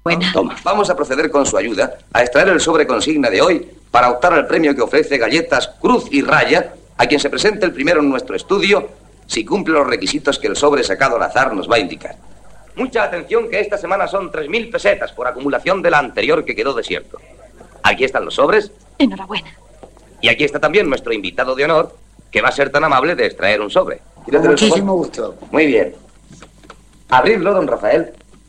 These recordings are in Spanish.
Buena. Toma, vamos a proceder con su ayuda a extraer el sobre consigna de hoy para optar al premio que ofrece Galletas Cruz y Raya a quien se presente el primero en nuestro estudio si cumple los requisitos que el sobre sacado al azar nos va a indicar. Mucha atención que esta semana son 3.000 pesetas por acumulación de la anterior que quedó desierto. Aquí están los sobres. Enhorabuena. Y aquí está también nuestro invitado de honor que va a ser tan amable de extraer un sobre. Con muchísimo gusto. Muy bien. Abridlo, don Rafael,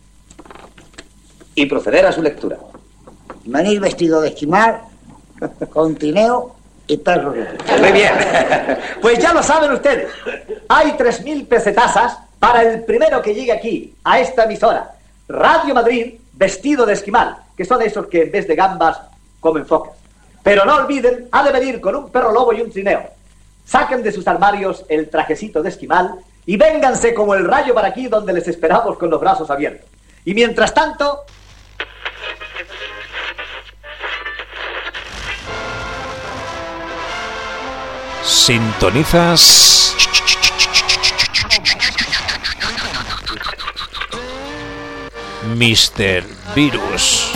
y proceder a su lectura. Venir vestido de esquimal, con trineo y perro. Muy bien. Pues ya lo saben ustedes. Hay 3.000 pesetazas para el primero que llegue aquí, a esta emisora. Radio Madrid, vestido de esquimal, que son esos que en vez de gambas comen focas. Pero no olviden, ha de venir con un perro lobo y un trineo. Saquen de sus armarios el trajecito de esquimal y vénganse como el rayo para aquí donde les esperamos con los brazos abiertos. Y mientras tanto... Sintonizas Mr. Virus.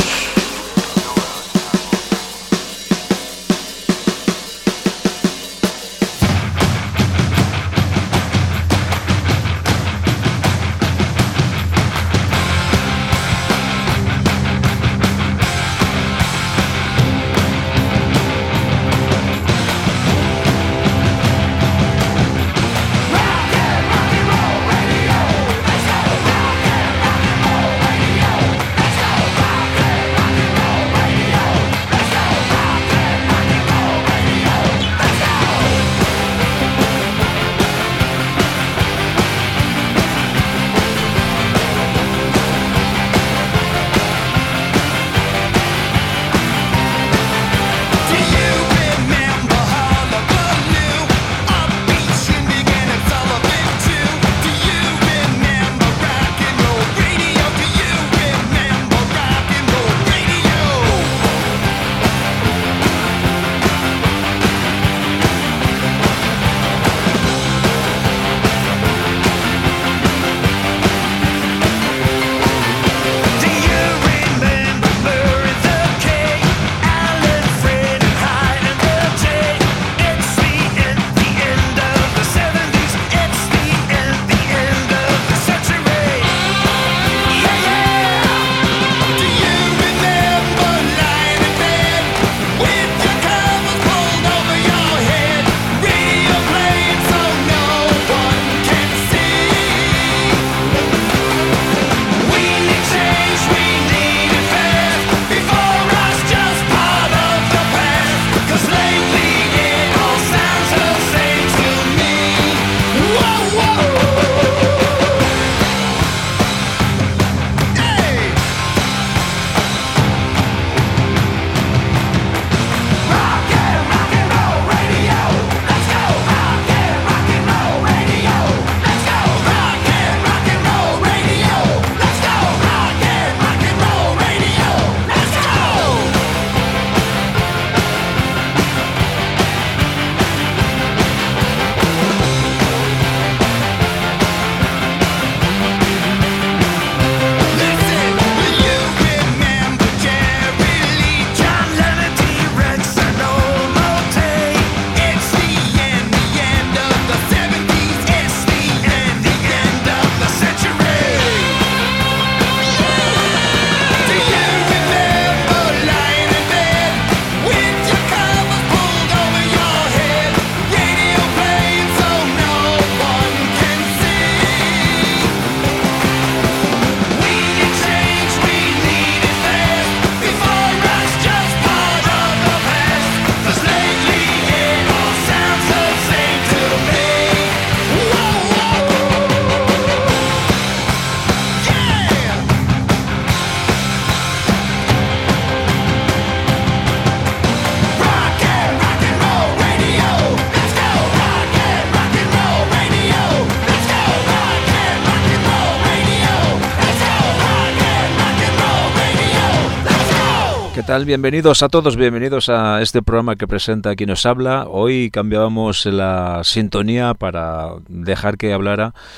¿Qué tal? Bienvenidos a todos, bienvenidos a este programa que presenta Aquí nos habla. Hoy cambiábamos la sintonía para dejar que hablara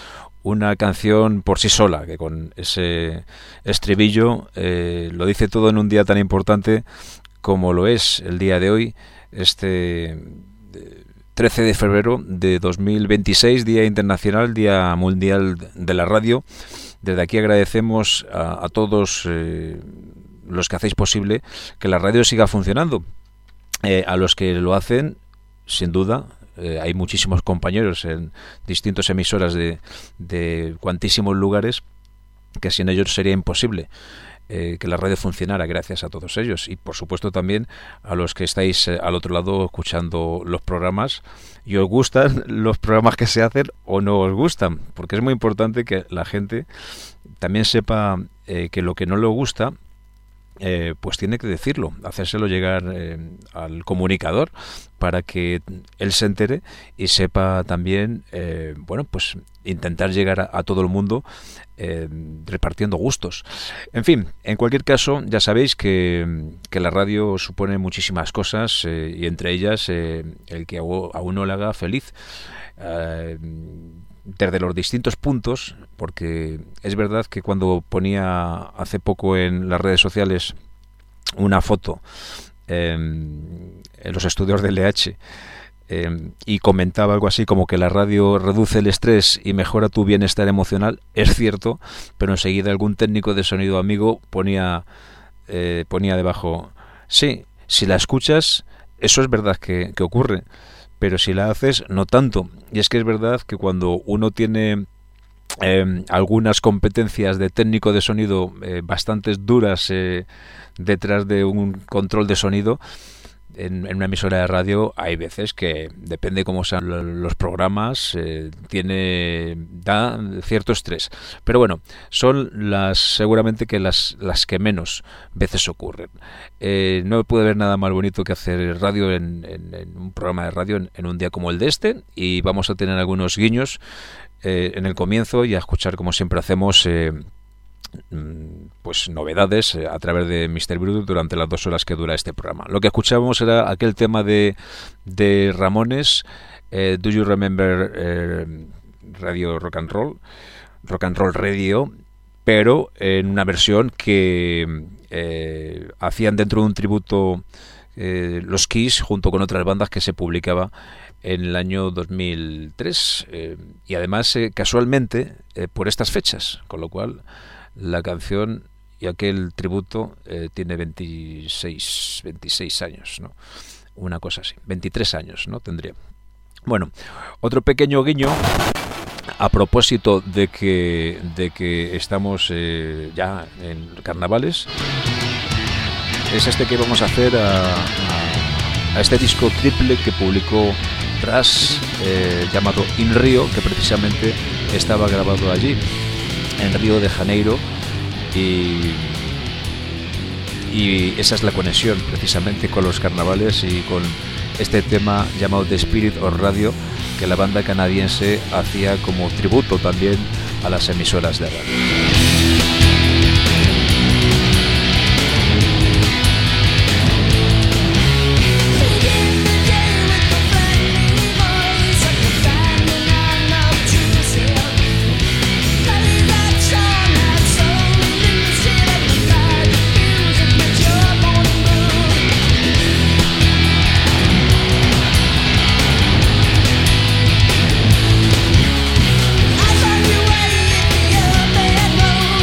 una canción por sí sola, que con ese estribillo lo dice todo en un día tan importante como lo es el día de hoy, este 13 de febrero de 2026, Día Internacional, Día Mundial de la Radio. Desde aquí agradecemos a todos los que hacéis posible que la radio siga funcionando. A los que lo hacen, sin duda, hay muchísimos compañeros en distintas emisoras de cuantísimos lugares que sin ellos sería imposible que la radio funcionara, gracias a todos ellos. Y por supuesto también a los que estáis al otro lado escuchando los programas y os gustan los programas que se hacen o no os gustan, porque es muy importante que la gente también sepa que lo que no le gusta pues tiene que decirlo, hacérselo llegar al comunicador para que él se entere y sepa también, bueno, pues intentar llegar a todo el mundo repartiendo gustos. En fin, en cualquier caso, ya sabéis que la radio supone muchísimas cosas y entre ellas el que a uno le haga feliz. Desde los distintos puntos, porque es verdad que cuando ponía hace poco en las redes sociales una foto en los estudios del LH y comentaba algo así como que la radio reduce el estrés y mejora tu bienestar emocional, es cierto, pero enseguida algún técnico de sonido amigo ponía debajo, sí, si la escuchas, eso es verdad que ocurre, pero si la haces, no tanto. Y es que es verdad que cuando uno tiene algunas competencias de técnico de sonido bastante duras detrás de un control de sonido, en una emisora de radio hay veces que, depende cómo sean los programas, da cierto estrés. Pero bueno, son seguramente que las que menos veces ocurren. No puede haber nada más bonito que hacer radio en un programa de radio en un día como el de este, y vamos a tener algunos guiños en el comienzo y a escuchar, como siempre hacemos, pues novedades a través de Mr. Bruto durante las 2 horas que dura este programa. Lo que escuchábamos era aquel tema de Ramones, Do You Remember Radio Rock and Roll Radio, pero en una versión que hacían dentro de un tributo los Kiss junto con otras bandas que se publicaba en el año 2003 y además casualmente por estas fechas, con lo cual la canción y aquel tributo tiene 26 años, ¿no? Una cosa así, 23 años, ¿no? Tendría. Bueno, otro pequeño guiño a propósito de que estamos ya en carnavales, es este que vamos a hacer a este disco triple que publicó Rush, llamado In Rio, que precisamente estaba grabado allí en Río de Janeiro, y esa es la conexión precisamente con los carnavales y con este tema llamado The Spirit of Radio, que la banda canadiense hacía como tributo también a las emisoras de radio. I found you way in your bedroom.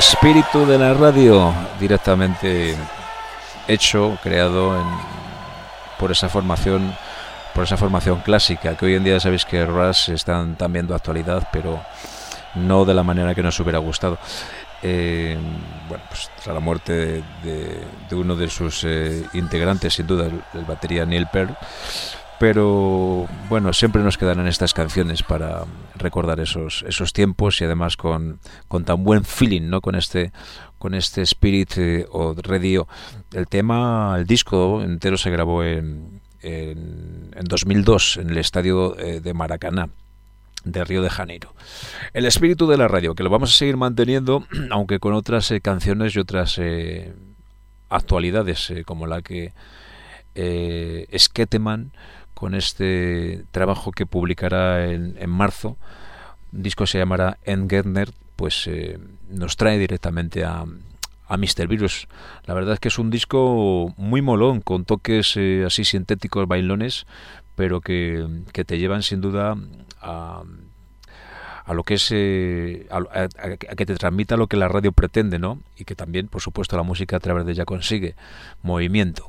espíritu de la radio, directamente hecho, creado por esa formación clásica, que hoy en día sabéis que Rush están también de actualidad, pero no de la manera que nos hubiera gustado. Bueno, pues tras la muerte de uno de sus integrantes, sin duda, el batería Neil Peart, pero bueno, siempre nos quedarán estas canciones para recordar esos tiempos, y además con tan buen feeling, ¿no? Con este Spirit o Radio. El disco entero se grabó en 2002 en el estadio de Maracaná de Río de Janeiro. El espíritu de la radio, que lo vamos a seguir manteniendo, aunque con otras canciones y otras actualidades, como la que Sketeman, con este trabajo que publicará en marzo, un disco que se llamará Endgegner, pues nos trae directamente a Mr. Virus. La verdad es que es un disco muy molón, con toques así sintéticos, bailones, pero que te llevan sin duda a lo que es a que te transmita lo que la radio pretende, ¿no? Y que también, por supuesto, la música a través de ella consigue movimiento.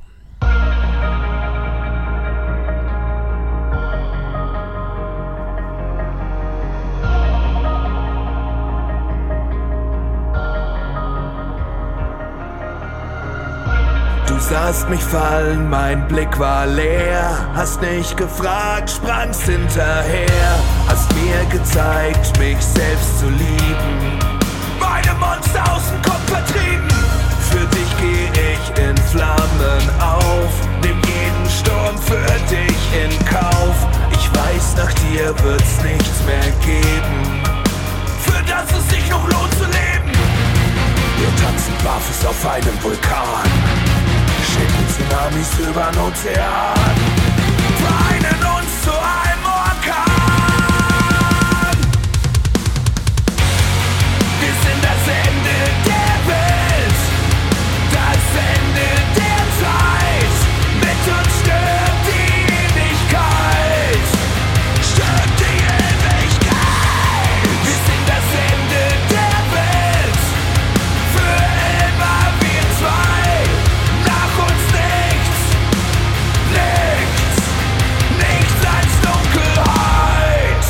Du sahst mich fallen, mein Blick war leer. Hast nicht gefragt, sprangst hinterher. Hast mir gezeigt, mich selbst zu lieben. Meine Monster aus dem Kopf vertrieben. Für dich geh ich in Flammen auf. Nimm jeden Sturm für dich in Kauf. Ich weiß, nach dir wird's nichts mehr geben, für das es sich noch lohnt zu leben. Wir tanzen barfuß auf einem Vulkan, schicken Tsunamis über den Ozean, vereinen uns zu einem Orkan. Wir sind das Ende der Welt, das Ende der Zeit. Mit uns stirbt die Ewigkeit, stirbt die Ewigkeit. Wir sind das Ende der Welt, für immer wir zwei. Nichts als Dunkelheit.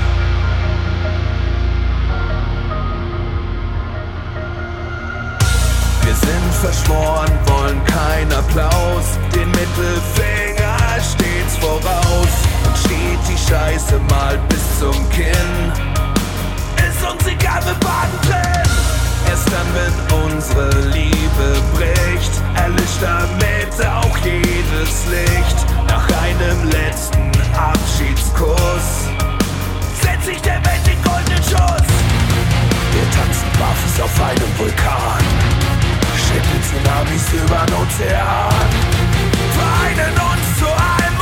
Wir sind verschworen, wollen keinen Applaus. Den Mittelfinger stets voraus. Und steht die Scheiße mal bis zum Kinn. Ist uns egal, wir baden drin. Erst dann, wenn unsere Liebe bricht, erlischt damit auch jedes Licht. Nach einem letzten Abschiedskuss setzt sich der Welt den goldenen Schuss. Wir tanzen barfuß auf einem Vulkan, schicken Tsunamis über den Ozean, vereinen uns zu einem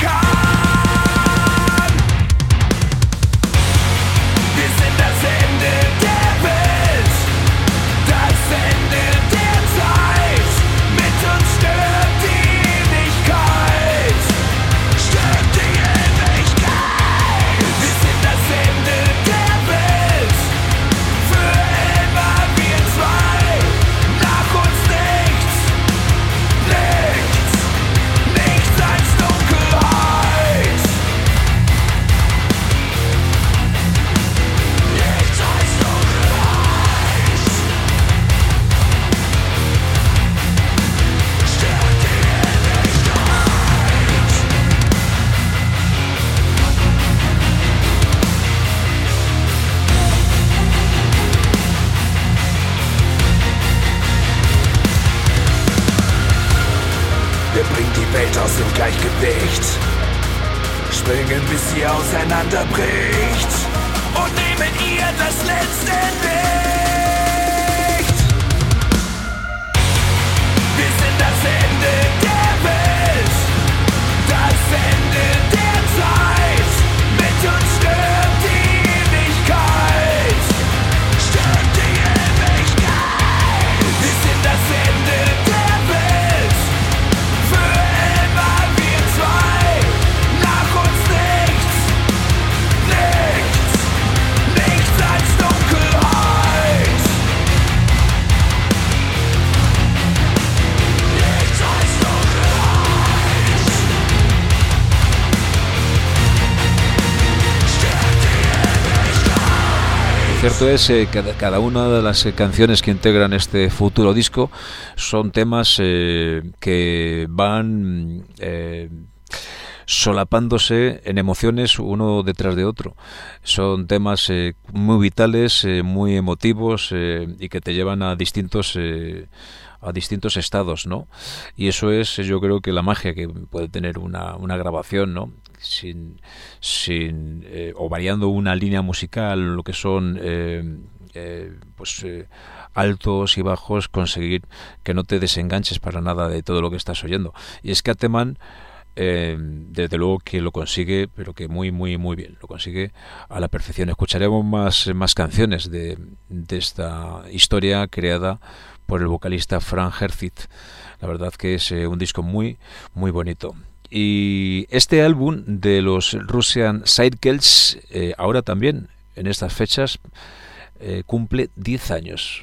Orkan. Wir sind das Ende der Welt, das Ende der Zeit. Mit uns stirbt die Ewigkeit, stirbt die Ewigkeit. Wir sind das Ende der Welt, für immer wir zwei. Nach uns nichts, nichts als Dunkelheit. Nichts als Dunkelheit. Stirbt die Ewigkeit. Wir bringen die Welt aus dem Gleichgewicht, springen bis sie auseinanderbricht und nehmen ihr das letzte Licht. Wir sind das Ende der Welt, das Ende der Zeit. Mit uns stirbt die Ewigkeit, stirbt die Ewigkeit. Wir sind das Ende der Welt, für immer wir zwei. Nach uns nichts, nichts als Dunkelheit. cierto es que cada una de las canciones que integran este futuro disco son temas que van solapándose en emociones uno detrás de otro. Son temas muy vitales, muy emotivos y que te llevan a distintos estados, ¿no? Y eso es, yo creo, que la magia que puede tener una grabación, ¿no? O variando una línea musical, lo que son altos y bajos, conseguir que no te desenganches para nada de todo lo que estás oyendo. Y es que Ateman, desde luego que lo consigue, pero que muy muy muy bien, lo consigue a la perfección. Escucharemos más canciones de esta historia creada por el vocalista Frank Herzig. La verdad que es un disco muy muy bonito. Y este álbum de los Russian Cycles, ahora también en estas fechas, cumple 10 años.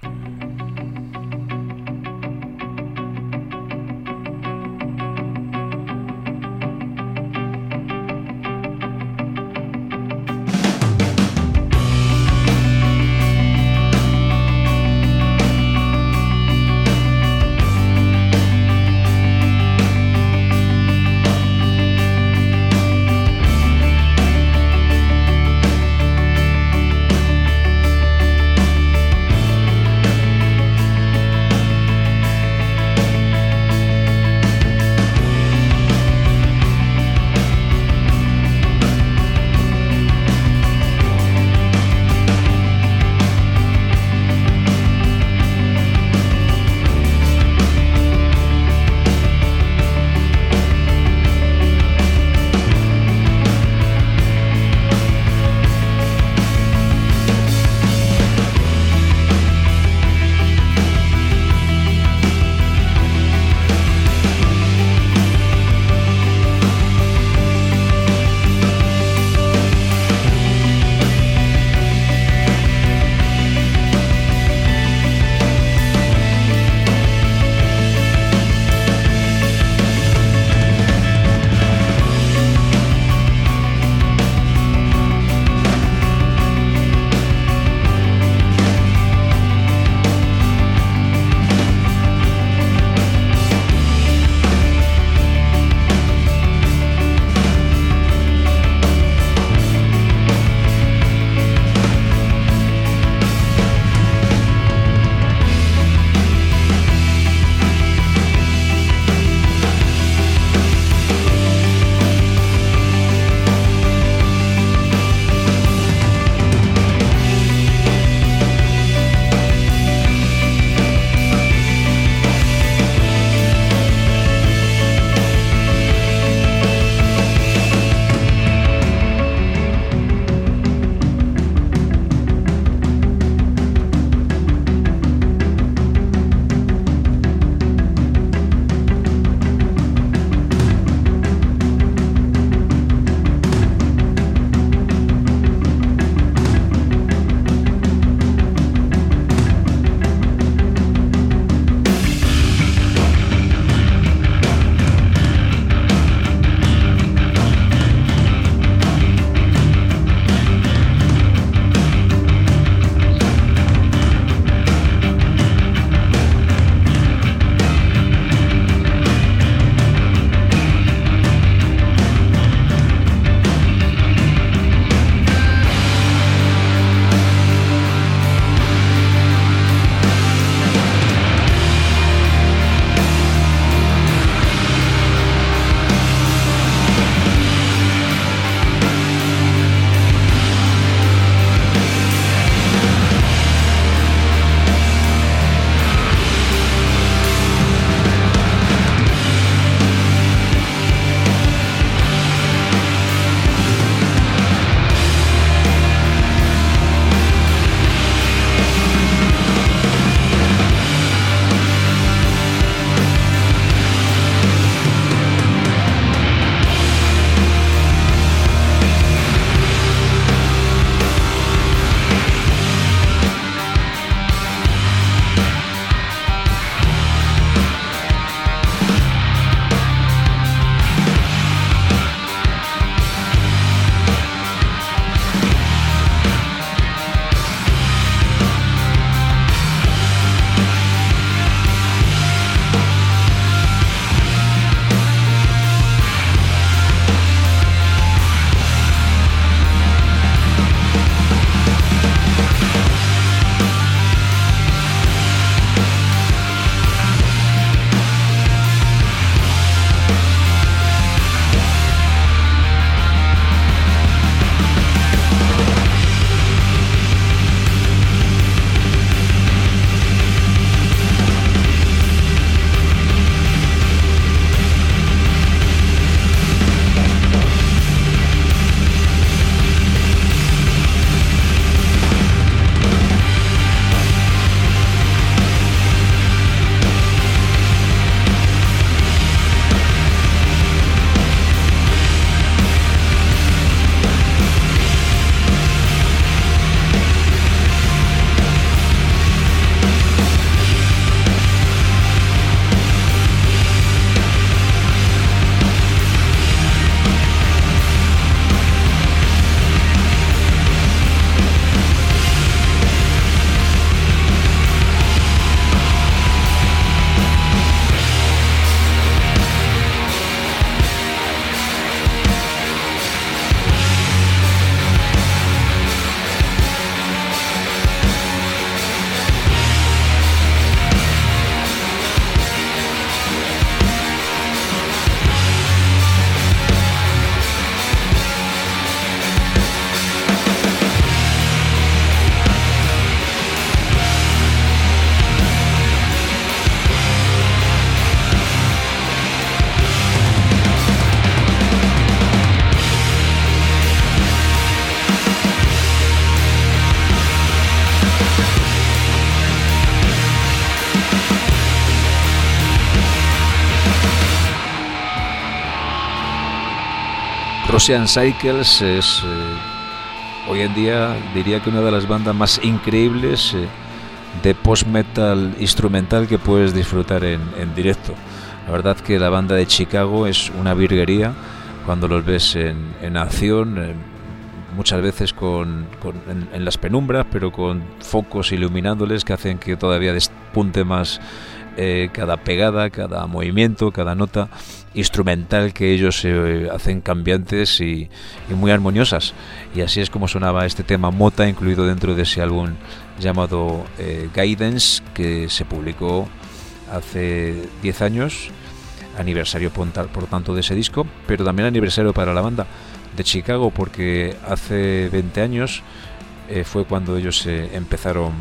Russian Cycles es hoy en día diría que una de las bandas más increíbles de post-metal instrumental que puedes disfrutar en directo. La verdad que la banda de Chicago es una virguería cuando los ves en acción, muchas veces en las penumbras, pero con focos iluminándoles que hacen que todavía despunte más cada pegada, cada movimiento, cada nota instrumental que ellos hacen cambiantes y muy armoniosas. Y así es como sonaba este tema Mota, incluido dentro de ese álbum llamado Guidance, que se publicó hace 10 años, aniversario por tanto de ese disco, pero también aniversario para la banda de Chicago, porque hace 20 años fue cuando ellos empezaron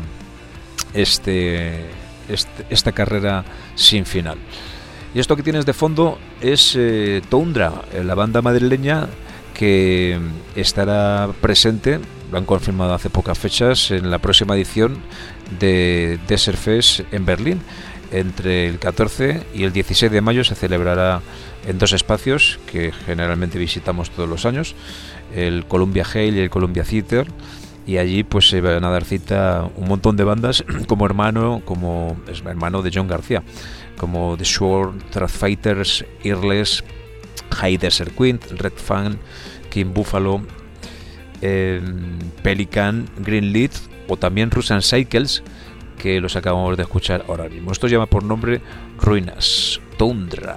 esta carrera sin final. Y esto que tienes de fondo es Tundra, la banda madrileña que estará presente, lo han confirmado hace pocas fechas, en la próxima edición de Desert Fest en Berlín. Entre el 14 y el 16 de mayo se celebrará en dos espacios que generalmente visitamos todos los años, el Columbia Hall y el Columbia Theater, y allí pues se van a dar cita un montón de bandas como hermano de John García, como The Sword, Trash Fighters, Earless, High Desert Queen, Red Fang, King Buffalo, Pelican, Greenleaf o también Russian Cycles, que los acabamos de escuchar ahora mismo. Esto llama por nombre Ruinas, Tundra.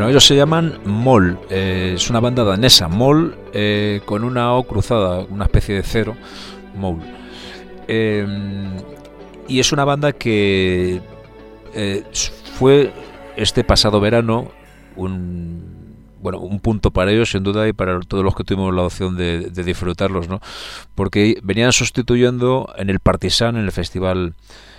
Bueno, ellos se llaman Mol, es una banda danesa, Mol con una O cruzada, una especie de cero, Mol. Y es una banda que fue este pasado verano un punto para ellos sin duda y para todos los que tuvimos la opción de disfrutarlos, ¿no? Porque venían sustituyendo en el Partisan, en el festival,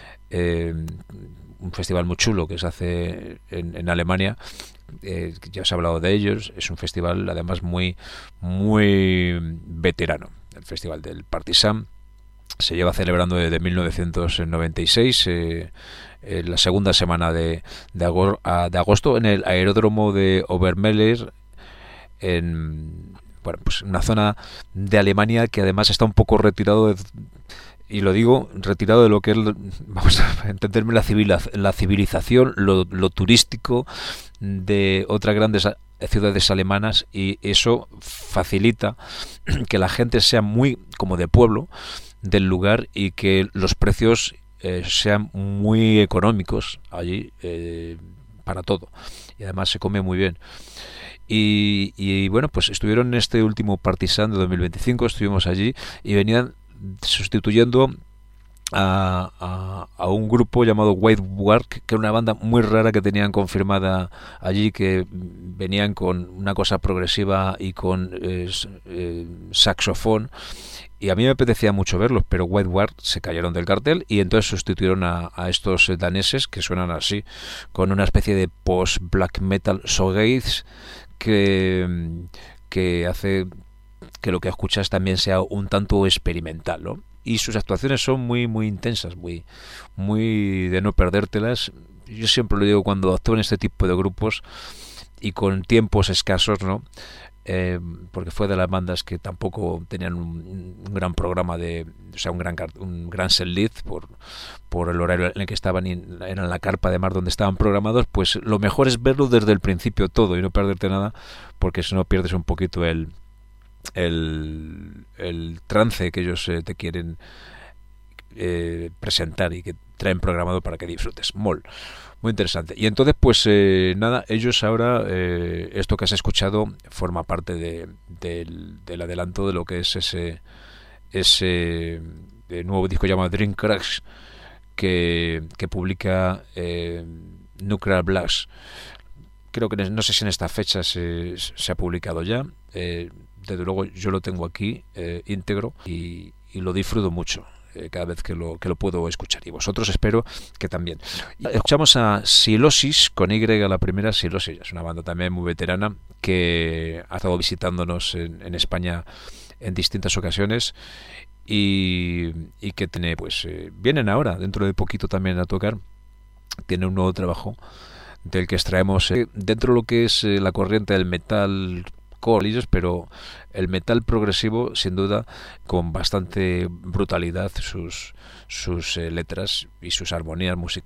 un festival muy chulo que se hace en Alemania, ya os he hablado de ellos, es un festival además muy veterano, el festival del Partisan. Se lleva celebrando desde 1996, en la segunda semana de agosto en el aeródromo de Obermehler, en una zona de Alemania que además está un poco retirado y lo digo, retirado de lo que es, vamos a entenderme, la civilización, lo turístico de otras grandes ciudades alemanas, y eso facilita que la gente sea muy como de pueblo del lugar y que los precios sean muy económicos allí para todo, y además se come muy bien. Y bueno, pues estuvieron en este último Partisan de 2025, estuvimos allí y venían sustituyendo a un grupo llamado White Work, que era una banda muy rara que tenían confirmada allí, que venían con una cosa progresiva y con saxofón, y a mí me apetecía mucho verlos, pero White Work se cayeron del cartel y entonces sustituyeron a estos daneses que suenan así, con una especie de post-black metal shoegaze que hace que lo que escuchas también sea un tanto experimental, ¿no? Y sus actuaciones son muy intensas, muy de no perdértelas. Yo siempre lo digo cuando actúo en este tipo de grupos y con tiempos escasos, ¿no? Porque fue de las bandas que tampoco tenían un gran programa un gran set list por el horario en el que estaban, en la carpa de mar donde estaban programados. Pues lo mejor es verlo desde el principio todo y no perderte nada, porque si no pierdes un poquito el trance que ellos te quieren presentar y que traen programado para que disfrutes. Mol, muy interesante. Y entonces pues nada, ellos ahora esto que has escuchado forma parte del adelanto de lo que es ese nuevo disco llamado Dream Crash que publica Nuclear Blast. Creo que no sé si en esta fecha se ha publicado ya. Desde luego yo lo tengo aquí íntegro y lo disfruto mucho cada vez que lo puedo escuchar, y vosotros espero que también. Escuchamos a Silosis, con Y a la primera. Silosis es una banda también muy veterana que ha estado visitándonos en España en distintas ocasiones y que tiene vienen ahora dentro de poquito también a tocar. Tiene un nuevo trabajo del que extraemos dentro de lo que es la corriente del metal core, pero el metal progresivo sin duda, con bastante brutalidad sus letras y sus armonías musicales.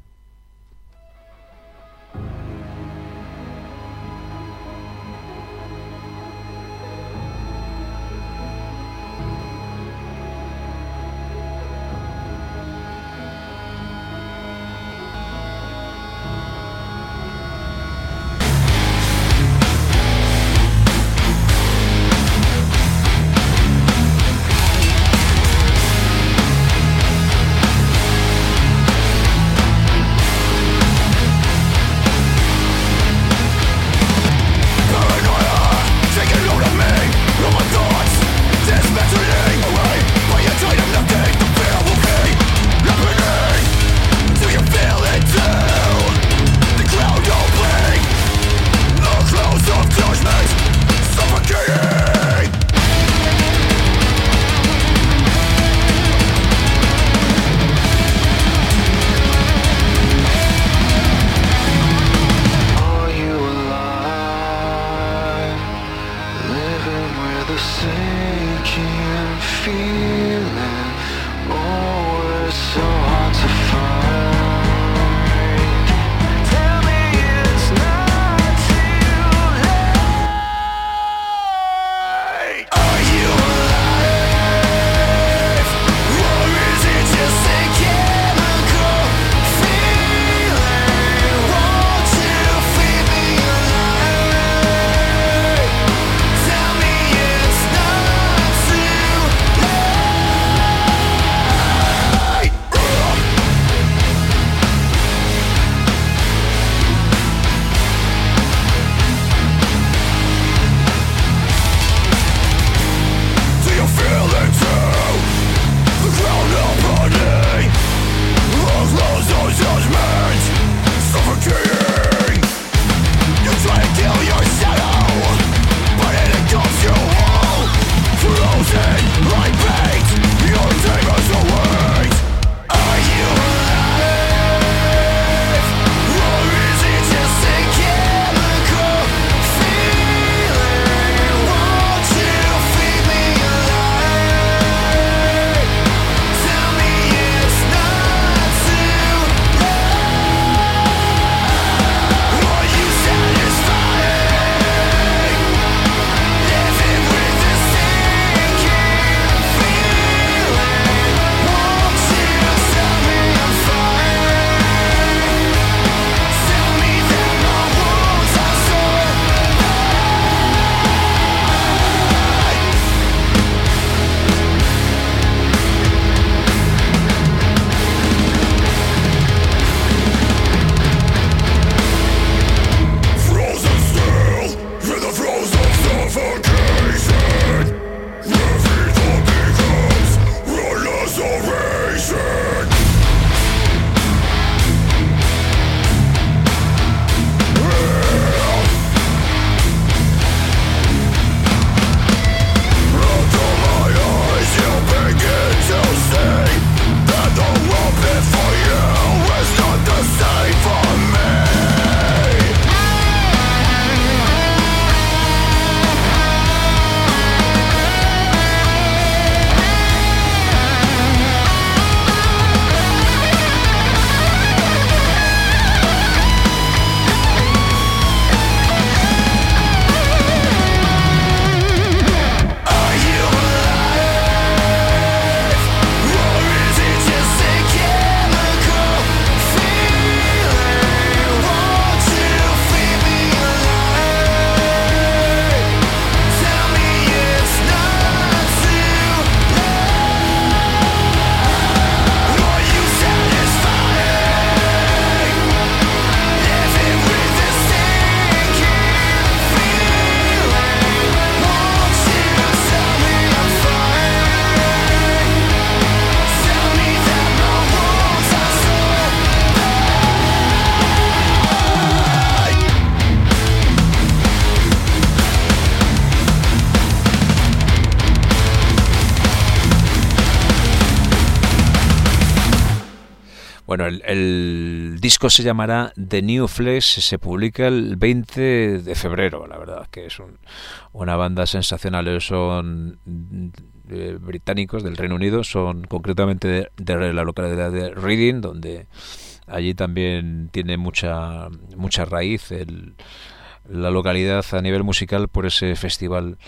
Bueno, el disco se llamará The New Flesh, se publica el 20 de febrero, la verdad, que es una banda sensacional. Ellos son británicos del Reino Unido, son concretamente de la localidad de Reading, donde allí también tiene mucha raíz la localidad a nivel musical por ese festival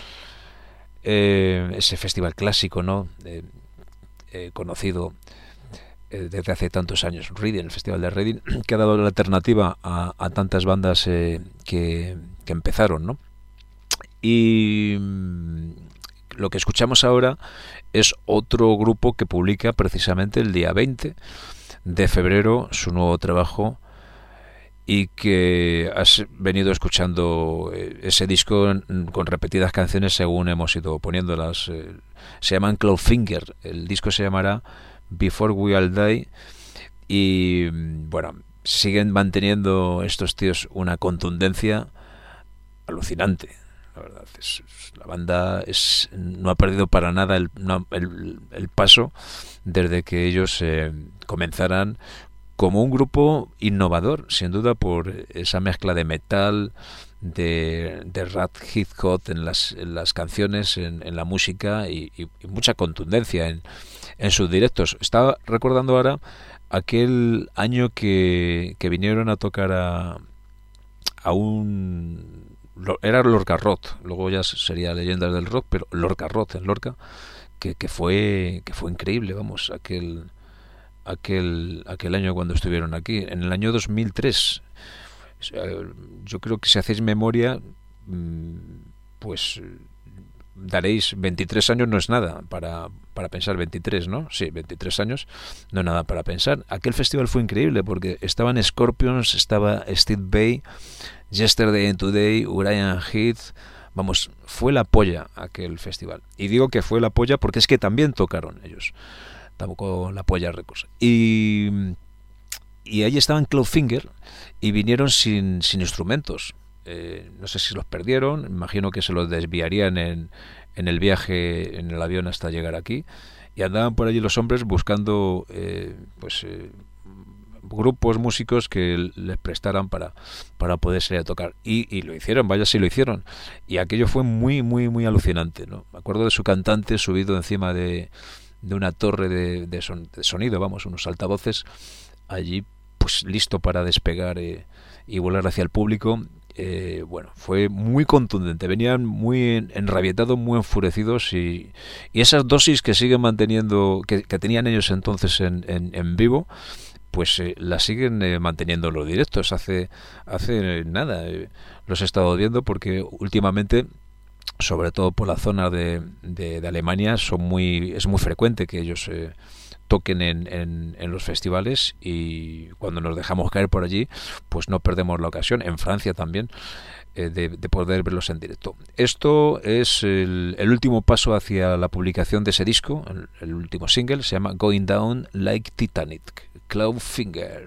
clásico, ¿no? Conocido desde hace tantos años, Reading, el Festival de Reading, que ha dado la alternativa a tantas bandas que empezaron, ¿no? Y lo que escuchamos ahora es otro grupo que publica precisamente el día 20 de febrero su nuevo trabajo, y que has venido escuchando ese disco con repetidas canciones según hemos ido poniéndolas. Se llaman Clawfinger, el disco se llamará Before We All Die, y bueno, siguen manteniendo estos tíos una contundencia alucinante. La verdad, la banda no ha perdido para nada el paso desde que ellos comenzaran como un grupo innovador, sin duda, por esa mezcla de metal, de rap hip hop en las canciones, en la música, y mucha contundencia en sus directos. Estaba recordando ahora aquel año que vinieron a tocar a un... Era Lorca Rock, luego ya sería Leyendas del Rock, pero Lorca Rock en Lorca, que fue increíble, vamos, aquel año cuando estuvieron aquí, en el año 2003. Yo creo que si hacéis memoria, pues daréis 23 años, no es nada para pensar. 23, ¿no? Sí, 23 años no es nada para pensar. Aquel festival fue increíble porque estaban Scorpions, estaba Steve Vai, Yesterday and Today, Uriah Heep. Vamos, fue la polla aquel festival. Y digo que fue la polla porque es que también tocaron ellos. Tampoco la polla Records. Y ahí estaban Clawfinger y vinieron sin instrumentos. No sé si los perdieron, imagino que se los desviarían en el viaje en el avión hasta llegar aquí, y andaban por allí los hombres buscando grupos, músicos que les prestaran para poder salir a tocar, y lo hicieron, vaya si lo hicieron, y aquello fue muy muy muy alucinante, ¿no? Me acuerdo de su cantante subido encima de una torre de sonido, vamos, unos altavoces allí, pues listo para despegar y volar hacia el público. Bueno, fue muy contundente, venían muy enrabietados, muy enfurecidos, y esas dosis que siguen manteniendo, que tenían ellos entonces en vivo, pues las siguen manteniendo en los directos. Hace nada los he estado viendo, porque últimamente, sobre todo por la zona de Alemania, es muy frecuente que ellos toquen en los festivales, y cuando nos dejamos caer por allí, pues no perdemos la ocasión. En Francia también, de poder verlos en directo. Esto es el último paso hacia la publicación de ese disco. El último single se llama Going Down Like Titanic, Clawfinger.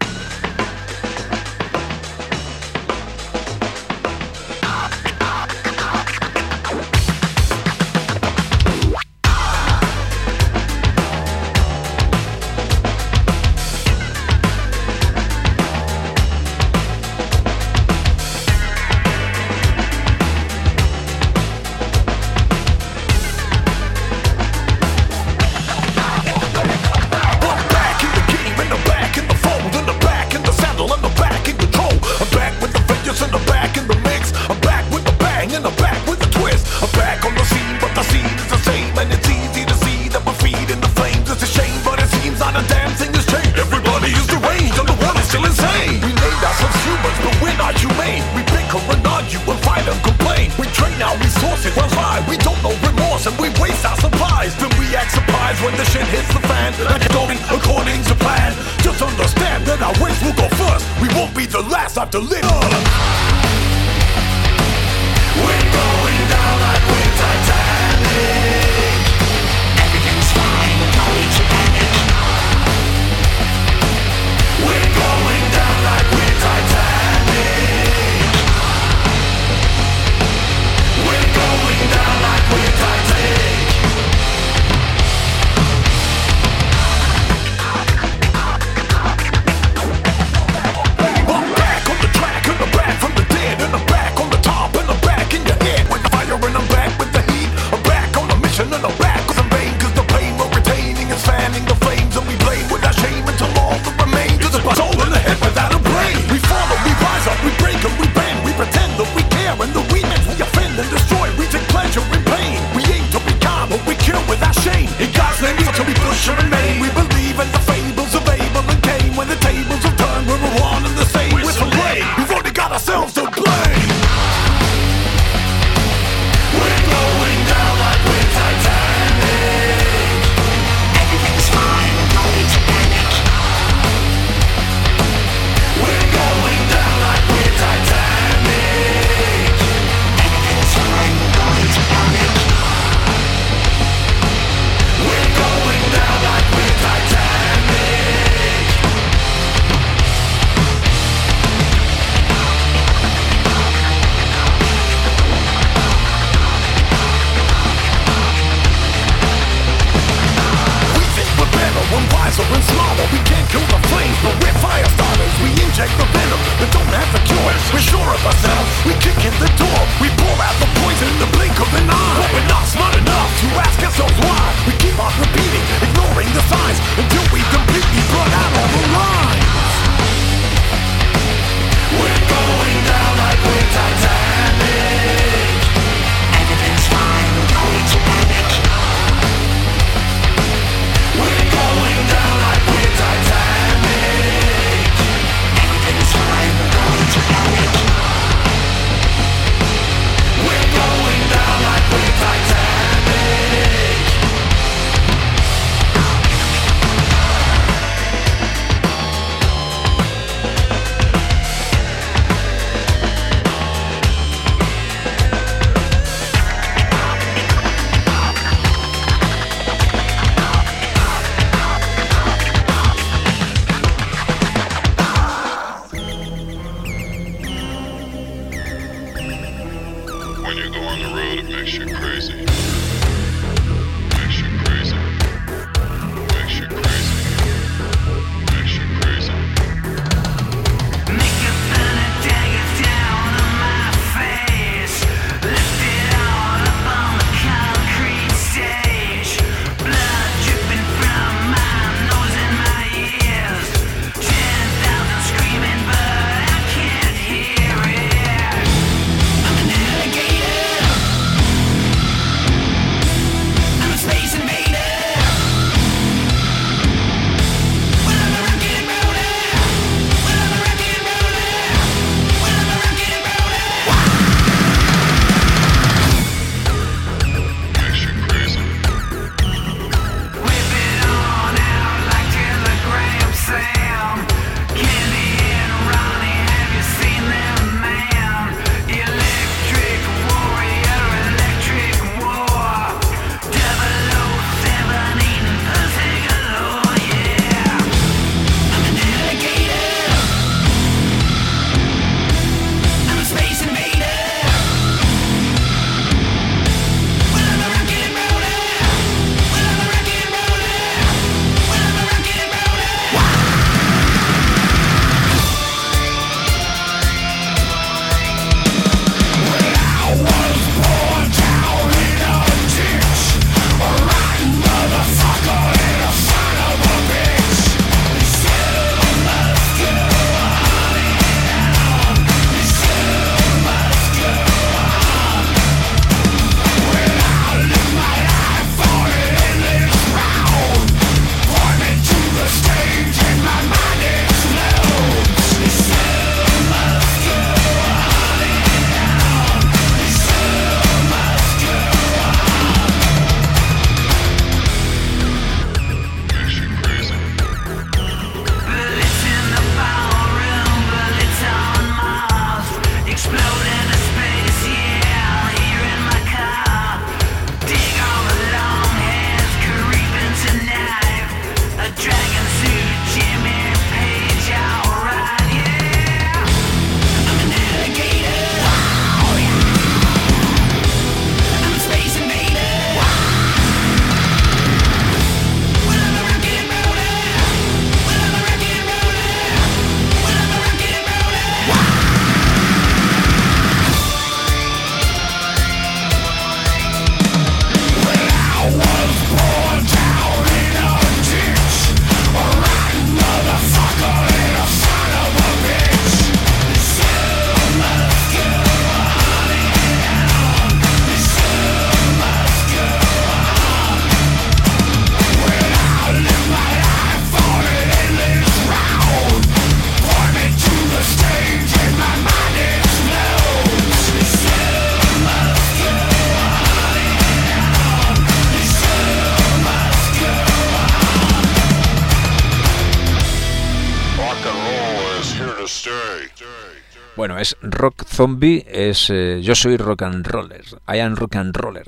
Bueno, es Rock Zombie, es yo soy rock and roller, I am rock and roller,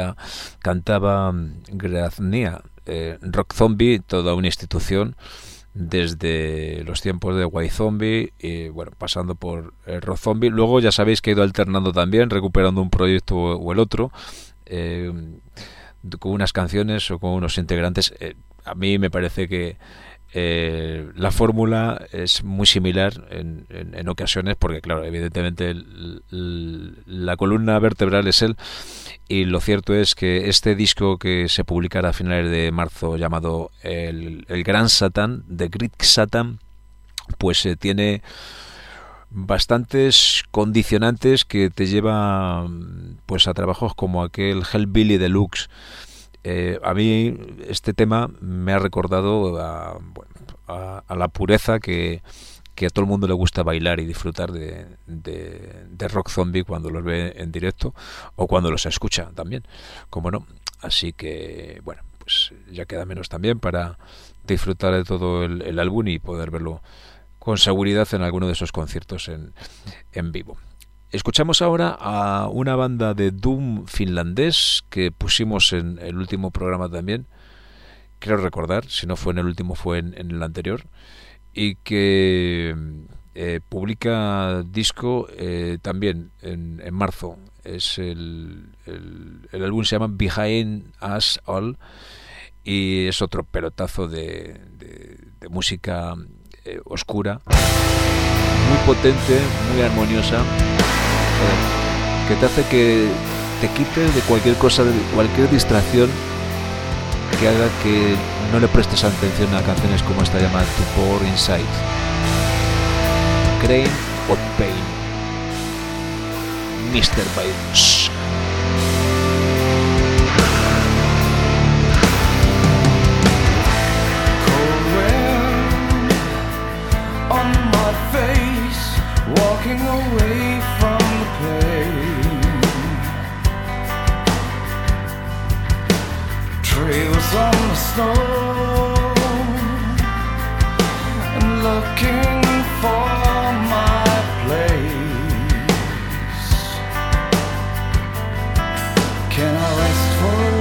cantaba Graznia. Rock Zombie, toda una institución desde los tiempos de White Zombie y bueno, pasando por Rock Zombie. Luego ya sabéis que he ido alternando también, recuperando un proyecto o el otro, con unas canciones o con unos integrantes. A mí me parece que la fórmula es muy similar en ocasiones, porque claro, evidentemente la columna vertebral es él, y lo cierto es que este disco que se publicará a finales de marzo, llamado el Gran Satan, The Great Satan, pues tiene bastantes condicionantes que te lleva pues a trabajos como aquel Hellbilly Deluxe. A mí este tema me ha recordado a la pureza que a todo el mundo le gusta bailar y disfrutar de Rock Zombie cuando los ve en directo o cuando los escucha también, como no. Así que bueno, pues ya queda menos también para disfrutar de todo el álbum y poder verlo con seguridad en alguno de esos conciertos en vivo. Escuchamos ahora a una banda de doom finlandés que pusimos en el último programa también, creo recordar, si no fue en el último fue en el anterior, y que publica disco también en marzo. Es el álbum se llama Behind Us All y es otro pelotazo de música oscura, muy potente, muy armoniosa, que te hace que te quites de cualquier cosa, de cualquier distracción que haga que no le prestes atención a canciones como esta llamada To Pour Inside. Crane or Pain, Mr. Biles. Walking away from the pain, trails on the snow, and looking for my place. Can I rest for a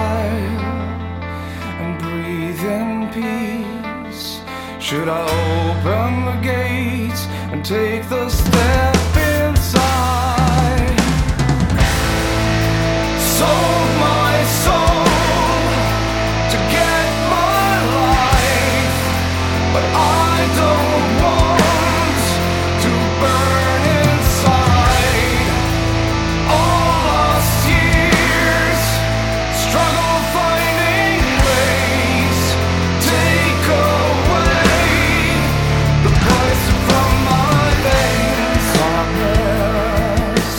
while and breathe in peace? Should I open the gates and take the step inside? Sold my soul to get my life, but I don't want to burn inside. All lost years, struggle finding ways, take away the poison from my veins. Darkness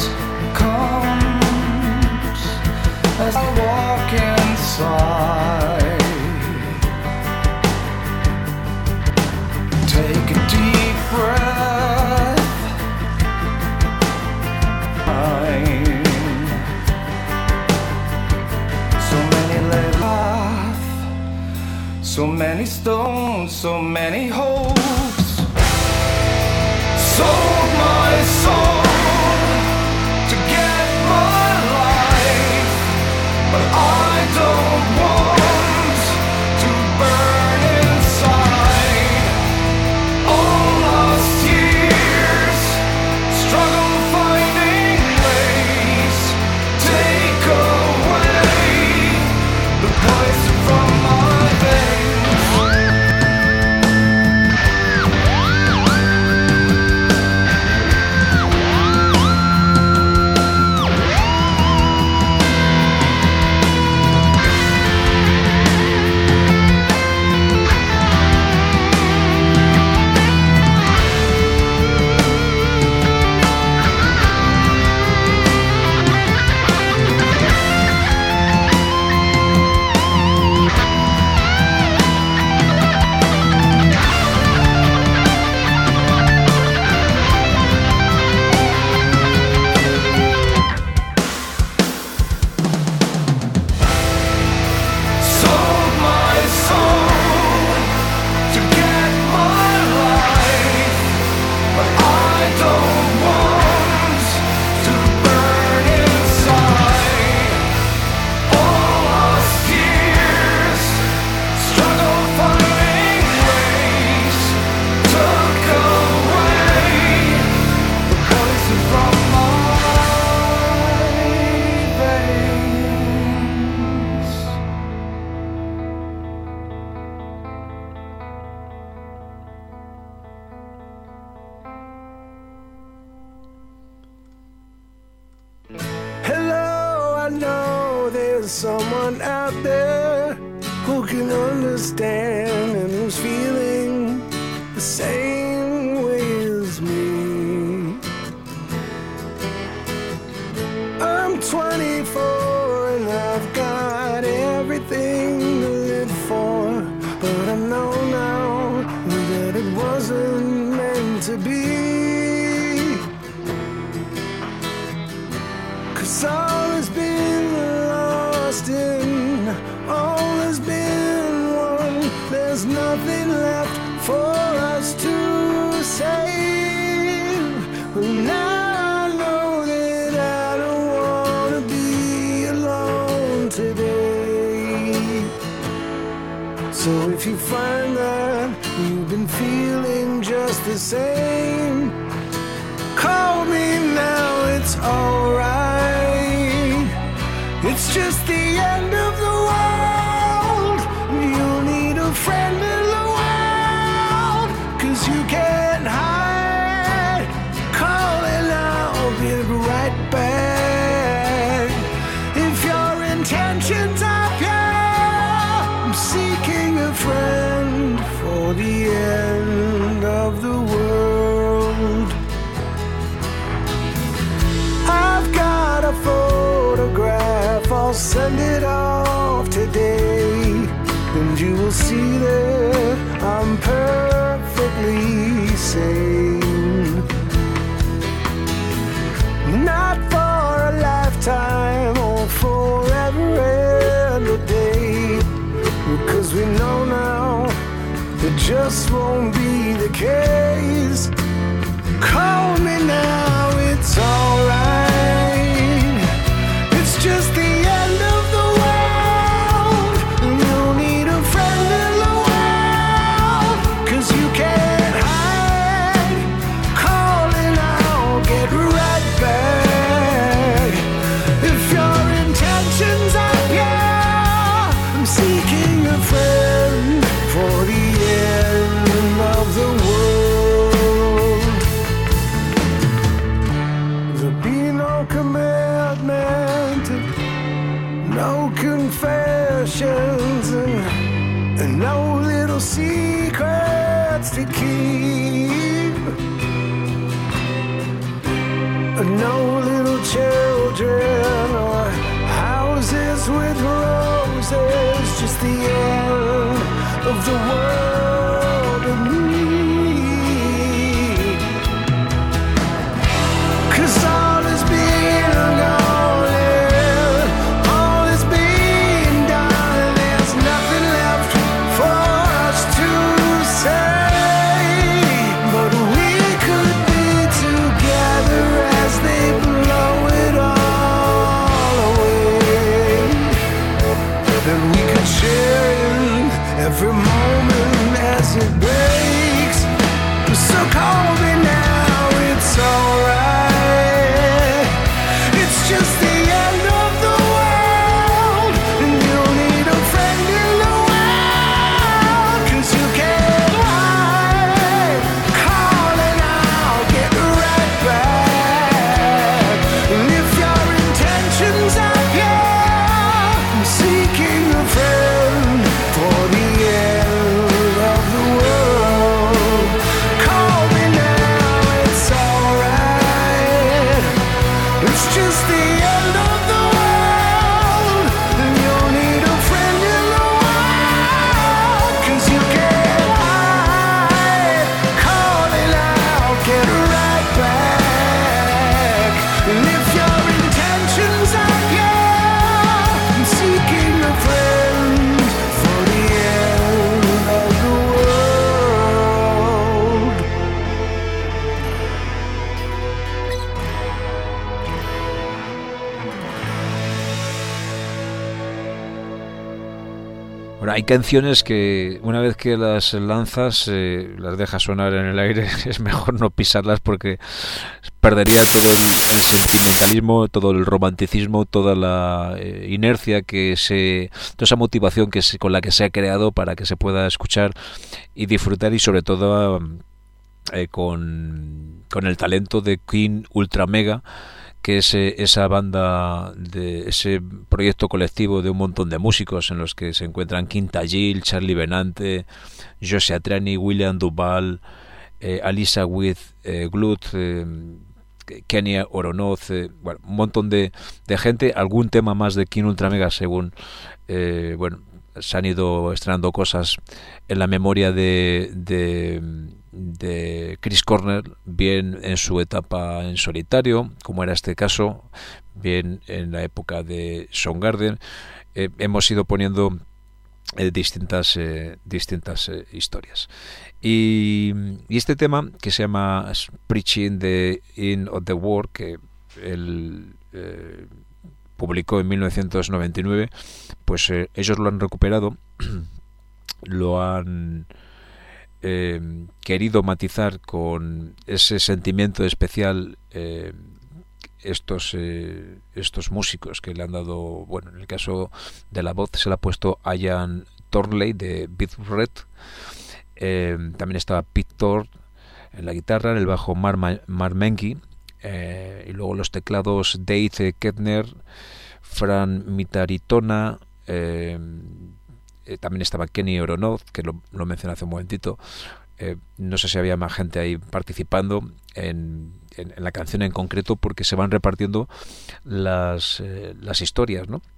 comes as I walk inside. Take a deep breath. So many laugh, so many stones, so many hopes. Sold my soul to get my life, but I don't want to burn inside. All lost years, struggle finding ways, take away the poison from my veins. Sold my soul to get my life, but I don't want to burn inside. All lost years, struggle finding ways, took away the poison from my veins. Hello, I know there's someone out there who can understand and who's feeling the same way as me. I'm 24 and I've got everything to live for, but I know now that it wasn't meant to be. 'Cause all has been lost and all has been won. There's nothing left for us to save. But now I know that I don't wanna be alone today. So if you find that you've been feeling just the same, I'll send it off today, and you will see that I'm perfectly sane. Not for a lifetime or forever and a day, because we know now it just won't be the case. Call me now, it's alright. It's just the end of the world, and you'll need a friend in the world, 'cause you can't hide. Calling, I'll get right back. If your intentions are pure, I'm seeking a friend for the end of the world. There'll be no commitment, no confessions, and no little secrets to keep. No little children or houses with roses, just the end of the world and me. 'Cause all is being gone, all is being done, there's nothing left for us to say. But we could be together as they blow it all away, and we could share in every moment as it breaks. So call me now, it's alright. It's just the end of the world, and you'll need a friend in the world, 'cause you can't hide. Calling, I'll get right back. And if your intentions are pure, I'm seeking a friend for the end of the world. Call me now, it's alright. It's just the end of the world, and you'll need a friend in the world, 'cause you can't hide. Calling, I'll get right back. And if your intentions are pure, I'm seeking a friend for the end of the world. Bueno, hay canciones que una vez que las lanzas, las dejas sonar en el aire, es mejor no pisarlas porque perdería todo el sentimentalismo, todo el romanticismo, toda la inercia toda esa motivación con la que se ha creado para que se pueda escuchar y disfrutar, y sobre todo con el talento de Queen Ultra Mega, que es esa banda, de ese proyecto colectivo de un montón de músicos en los que se encuentran Quinta Gill, Charlie Benante, Joshua Trani, William Duval, Alisa With Glut, Kenya Oronoz, bueno, un montón de gente, algún tema más de King Ultra Mega según se han ido estrenando cosas en la memoria de Chris Cornell, bien en su etapa en solitario, como era este caso, bien en la época de Soundgarden. Hemos ido poniendo distintas historias. Y este tema, que se llama Preaching the End of the War, que él publicó en 1999, pues ellos lo han recuperado, lo han querido matizar con ese sentimiento especial, estos músicos que le han dado, bueno, en el caso de la voz se le ha puesto Ian Thornley de Beat Red, también estaba Pete Thorne en la guitarra, en el bajo Mark Menke, y luego los teclados Dave Kettner, Fran Mitaritona, también estaba Kenny Oronoz, que lo mencioné hace un momentito. No sé si había más gente ahí participando en la canción en concreto, porque se van repartiendo las historias, ¿no?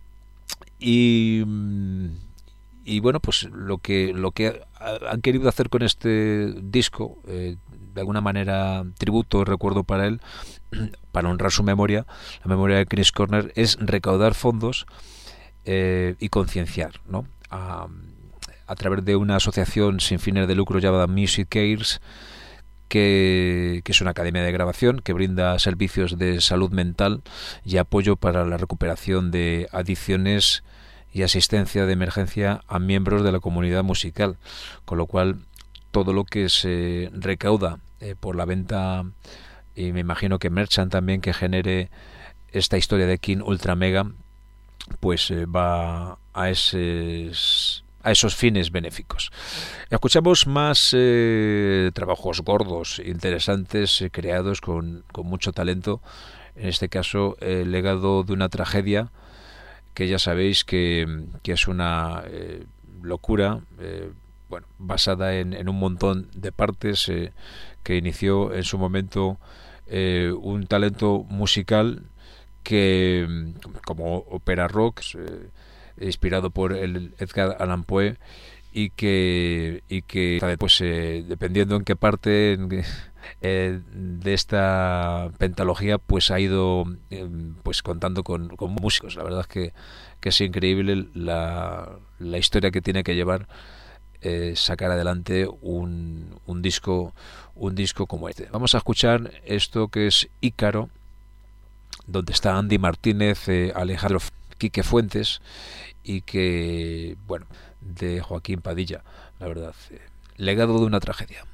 Y bueno, pues lo que han querido hacer con este disco, de alguna manera tributo, recuerdo para él, para honrar su memoria, la memoria de Chris Cornell, es recaudar fondos y concienciar, ¿no? A través de una asociación sin fines de lucro llamada Music Cares, que es una academia de grabación que brinda servicios de salud mental y apoyo para la recuperación de adicciones y asistencia de emergencia a miembros de la comunidad musical, con lo cual todo lo que se recauda por la venta, y me imagino que merchant también que genere esta historia de King Ultra Mega, pues va a esos fines benéficos. Escuchamos más trabajos gordos, interesantes, creados con mucho talento. En este caso, el legado de una tragedia, que ya sabéis que es una locura, bueno, basada en un montón de partes, que inició en su momento un talento musical que, como ópera rock, inspirado por el Edgar Allan Poe, y que pues dependiendo en qué parte de esta pentalogía pues ha ido pues contando con músicos. La verdad es que es increíble la historia que tiene que llevar sacar adelante un disco como este. Vamos a escuchar esto que es Ícaro, donde está Andy Martínez, Alejandro Quique Fuentes, y que, bueno, de Joaquín Padilla, la verdad, legado de una tragedia.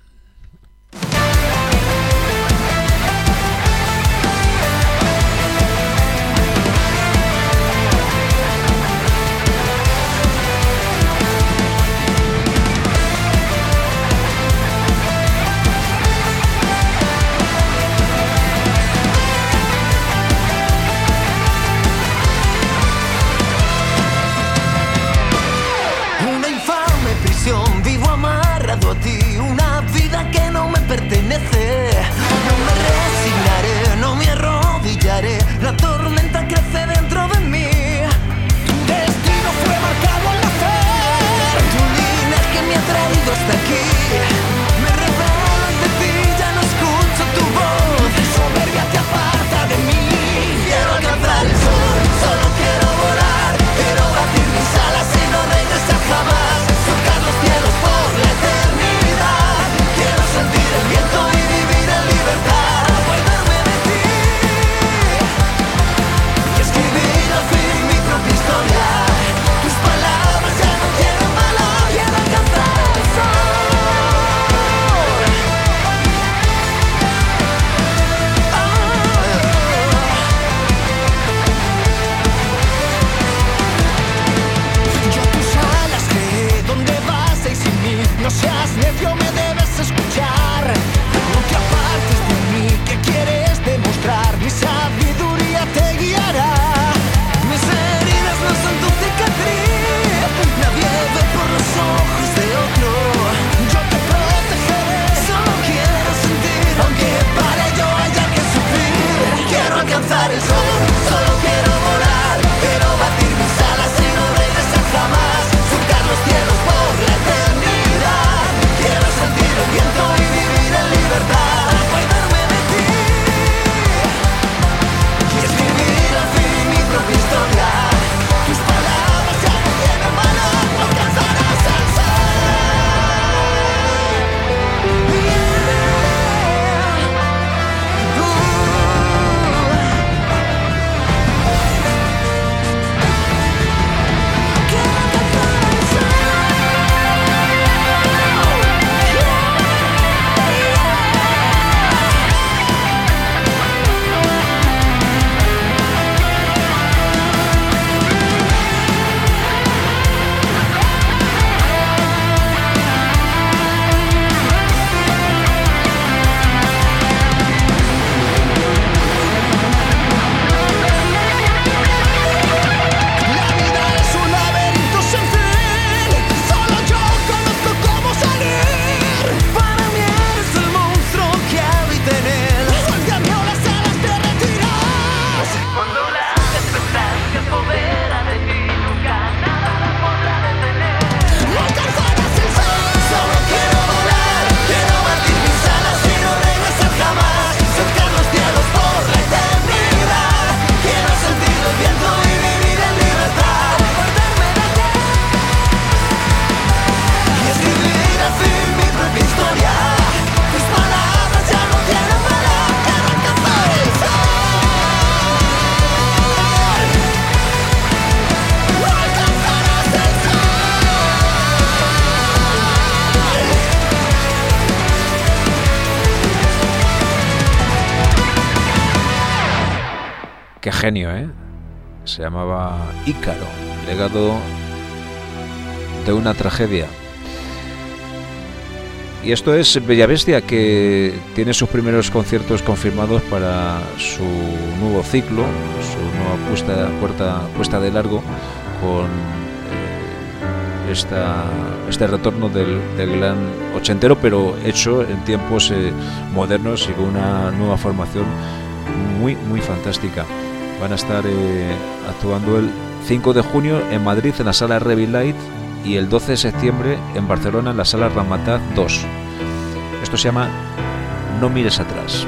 Vivo amarrado a ti, una vida que no me pertenece. No me resignaré, no me arrodillaré. La tormenta crece dentro de mí. Tu destino fue marcado al nacer. Tu linaje me ha traído hasta aquí. Me revelo ante ti, ya no escucho tu voz. Tu soberbia te aparta de mí. Quiero alcanzar el sol, solo quiero volar. Quiero batir mis alas y no regresar jamás. Los cielos por la eternidad. Quiero sentir el viento y vivir en libertad. Acordarme de ti y escribir al fin mi propia historia. Tus palabras ya no tienen valor. Quiero alcanzar el sol. Yo tus alas creé, ¿dónde vas y sin mí? No seas necio, me debes escuchar. No te apartes de mí, ¿qué quieres demostrar? Mi sabiduría te guiará. Mis heridas no son tu cicatriz. Nadie ve por los ojos de otro. Yo te protegeré, solo quiero sentir. Aunque para ello haya que sufrir. Quiero alcanzar el sol, solo quiero volar. Quiero batir mis alas y no regresar jamás. Surcar los cielos por la eternidad. Quiero sentir el viento y vivir en libertad. Acordarme de ti y escribir al fin mi propia historia. Tus palabras ya no tienen valor. No alcanzarás el sol. Qué genio, ¿eh? Se llamaba Ícaro, legado de una tragedia. Y esto es Bellavestia, que tiene sus primeros conciertos confirmados para su nuevo ciclo, su nueva puesta de largo, con este retorno del gran ochentero, pero hecho en tiempos modernos y con una nueva formación muy, muy fantástica. Van a estar actuando el 5 de junio en Madrid en la sala Revilight y el 12 de septiembre en Barcelona en la sala Ramataz 2. Esto se llama No mires atrás.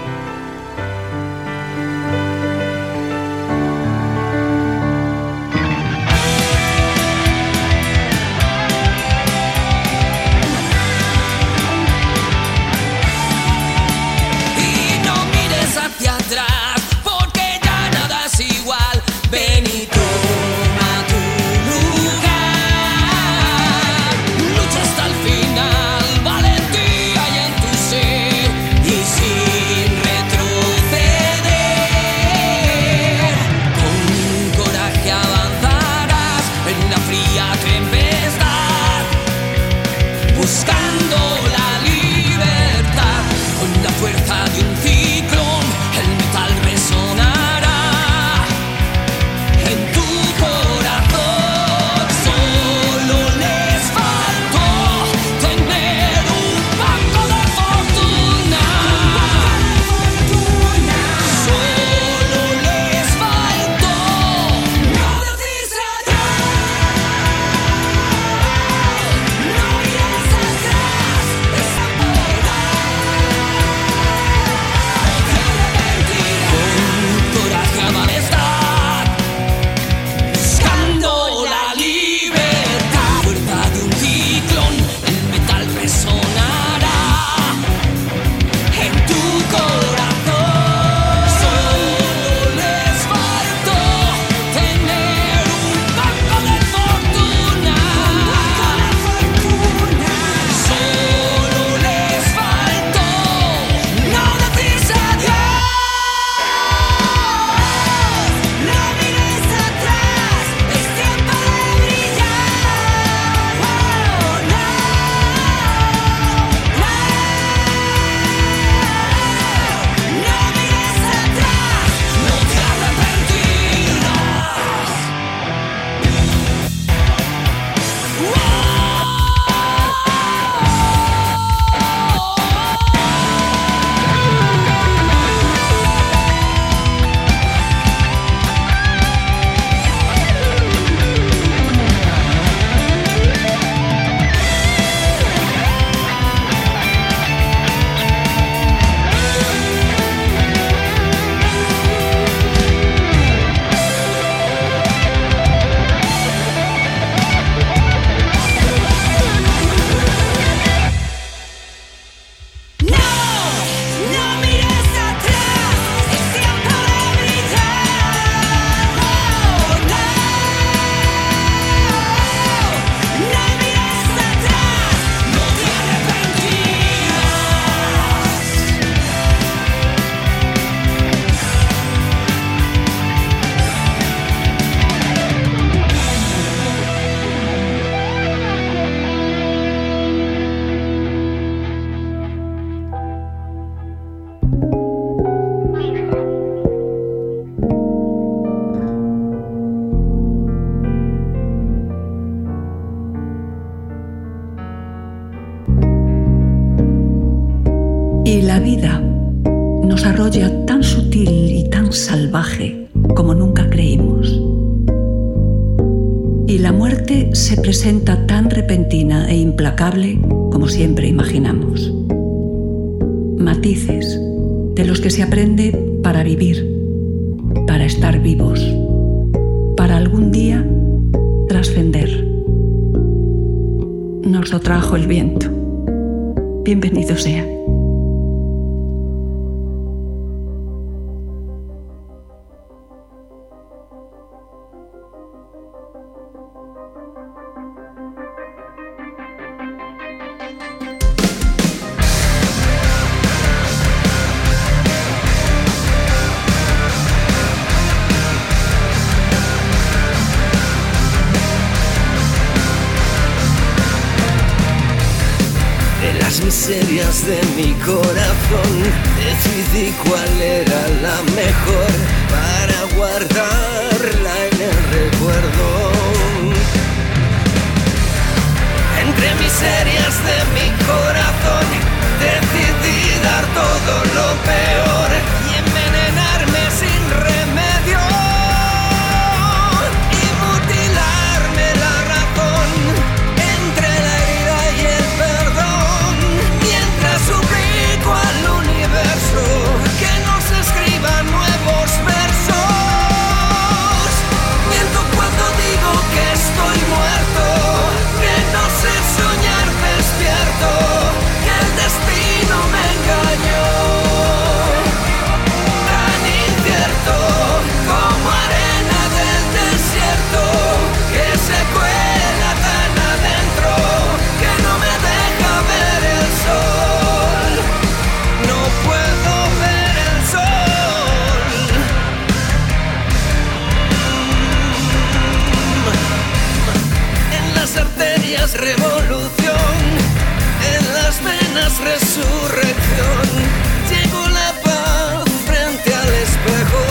Y la vida nos arrolla tan sutil y tan salvaje como nunca creímos. Y la muerte se presenta tan repentina e implacable como siempre imaginamos. Matices de los que se aprende para vivir, para estar vivos, para algún día trascender. Nos lo trajo el viento. Bienvenido sea. miserias de mi corazón decidí cuál era la mejor para guardarla en el recuerdo. Entre miserias de mi corazón decidí dar todo lo peor y envenenarme sin remedio y mutilarme la razón entre la herida y el perdón, mientras suplico al universo que nos escriba nuevos versos. Miento cuando digo que estoy muerto, que no sé soñar despierto, que el destino me engañó. Tan incierto como arena del desierto, que se cuela tan adentro, que no me deja ver el sol. No puedo ver el sol. En las arterias revolución, en las venas resurrección, llegó la paz frente al espejo.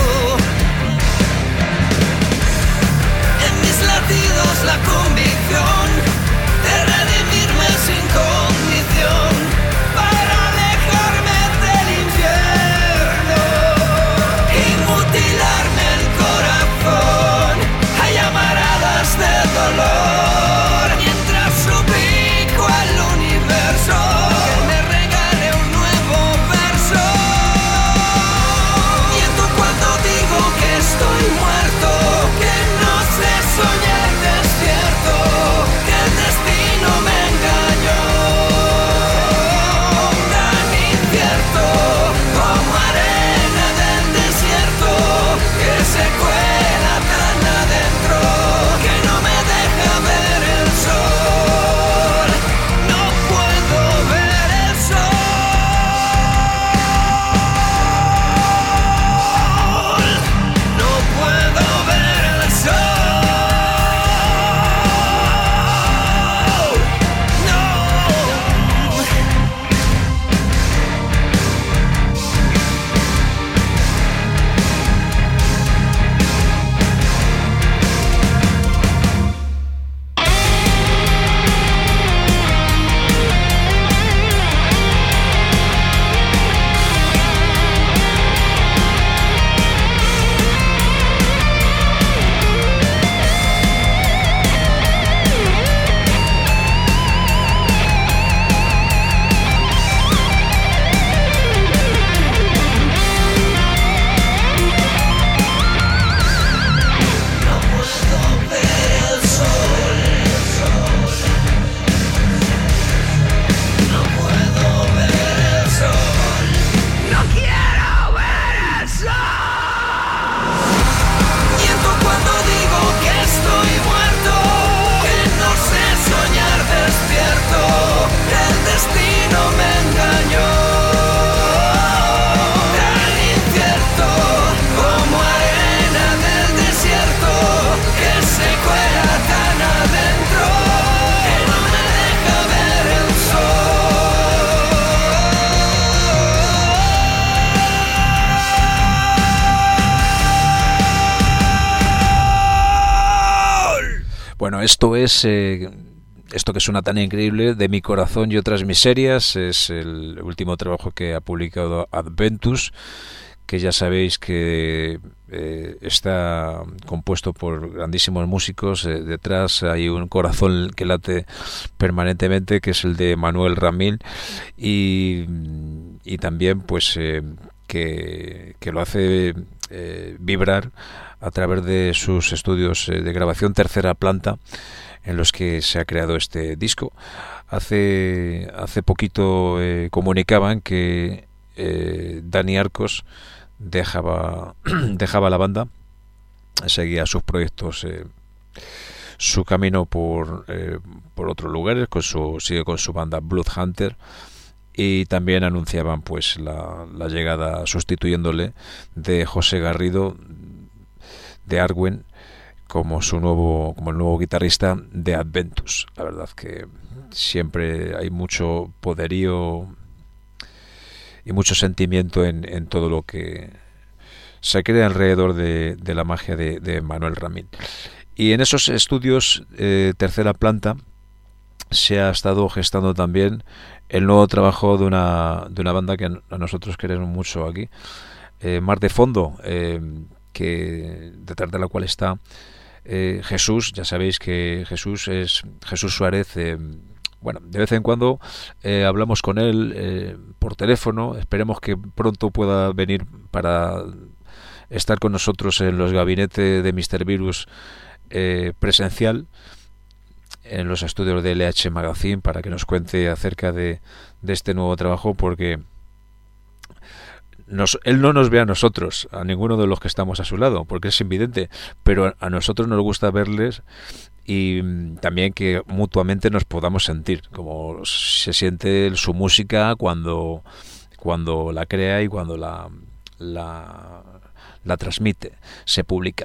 En mis latidos la convicción de redimirme sin condición para alejarme del infierno y mutilarme el corazón. Hay llamaradas de dolor mientras suplico al universo que me regale un nuevo verso. Miento cuando digo que estoy muerto, que no sé soñar despierto, que el destino me engañó. Tan incierto como arena del desierto, que se cuela tan adentro, que no me deja ver el sol. No puedo ver el sol. No puedo ver el sol. No. Miento cuando digo que estoy muerto, que no sé soñar despierto, que el destino me engañó. Tan incierto como arena del desierto, que se cuela tan adentro, que no me deja ver el sol. Bueno, esto es esto que suena tan increíble, De mi corazón y otras miserias. Es el último trabajo que ha publicado Adventus, que ya sabéis que está compuesto por grandísimos músicos. Detrás hay un corazón que late permanentemente, que es el de Manuel Ramil, y también pues que lo hace vibrar a través de sus estudios de grabación Tercera Planta, en los que se ha creado este disco. Hace poquito comunicaban que Dani Arcos dejaba la banda, seguía sus proyectos, su camino por otros lugares, sigue con su banda Bloodhunter, y también anunciaban pues la llegada, sustituyéndole, de José Garrido de Arwen como el nuevo guitarrista de Adventus. La verdad que siempre hay mucho poderío y mucho sentimiento en todo lo que se crea alrededor de la magia de Manuel Ramil. Y en esos estudios Tercera Planta se ha estado gestando también el nuevo trabajo de una banda que a nosotros queremos mucho aquí, Mar de Fondo, que detrás de la cual está Jesús. Ya sabéis que Jesús es Jesús Suárez. Bueno, de vez en cuando hablamos con él por teléfono. Esperemos que pronto pueda venir para estar con nosotros en los gabinetes de Mr. Virus presencial, en los estudios de LH Magazine, para que nos cuente acerca de este nuevo trabajo, porque él no nos ve a nosotros, a ninguno de los que estamos a su lado, porque es invidente, pero a nosotros nos gusta verles y también que mutuamente nos podamos sentir, como se siente su música cuando la crea y cuando la transmite, se publica.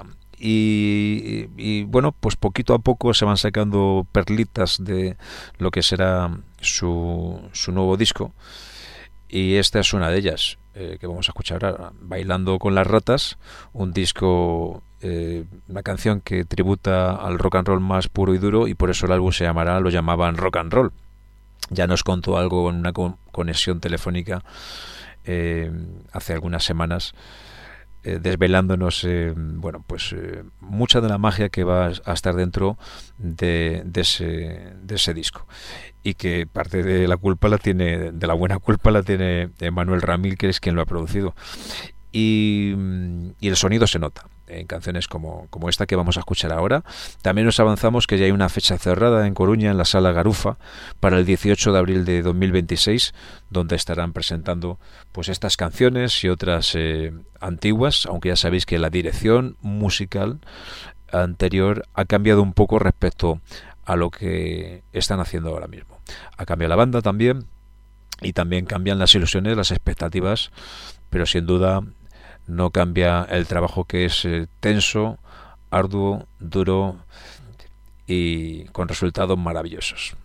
Y bueno, pues poquito a poco se van sacando perlitas de lo que será su nuevo disco, y esta es una de ellas, que vamos a escuchar ahora, Bailando con las ratas, un disco, una canción que tributa al rock and roll más puro y duro, y por eso el álbum lo llamaban Rock and Roll. Ya nos contó algo en una conexión telefónica hace algunas semanas, desvelándonos mucha de la magia que va a estar dentro de ese disco, y que parte de la buena culpa la tiene Manuel Ramil, que es quien lo ha producido, y el sonido se nota en canciones como esta que vamos a escuchar ahora. También nos avanzamos que ya hay una fecha cerrada en Coruña, en la Sala Garufa, para el 18 de abril de 2026, donde estarán presentando pues estas canciones y otras antiguas, aunque ya sabéis que la dirección musical anterior ha cambiado un poco respecto a lo que están haciendo ahora mismo. Ha cambiado la banda también, y también cambian las ilusiones, las expectativas, pero sin duda no cambia el trabajo, que es tenso, arduo, duro y con resultados maravillosos.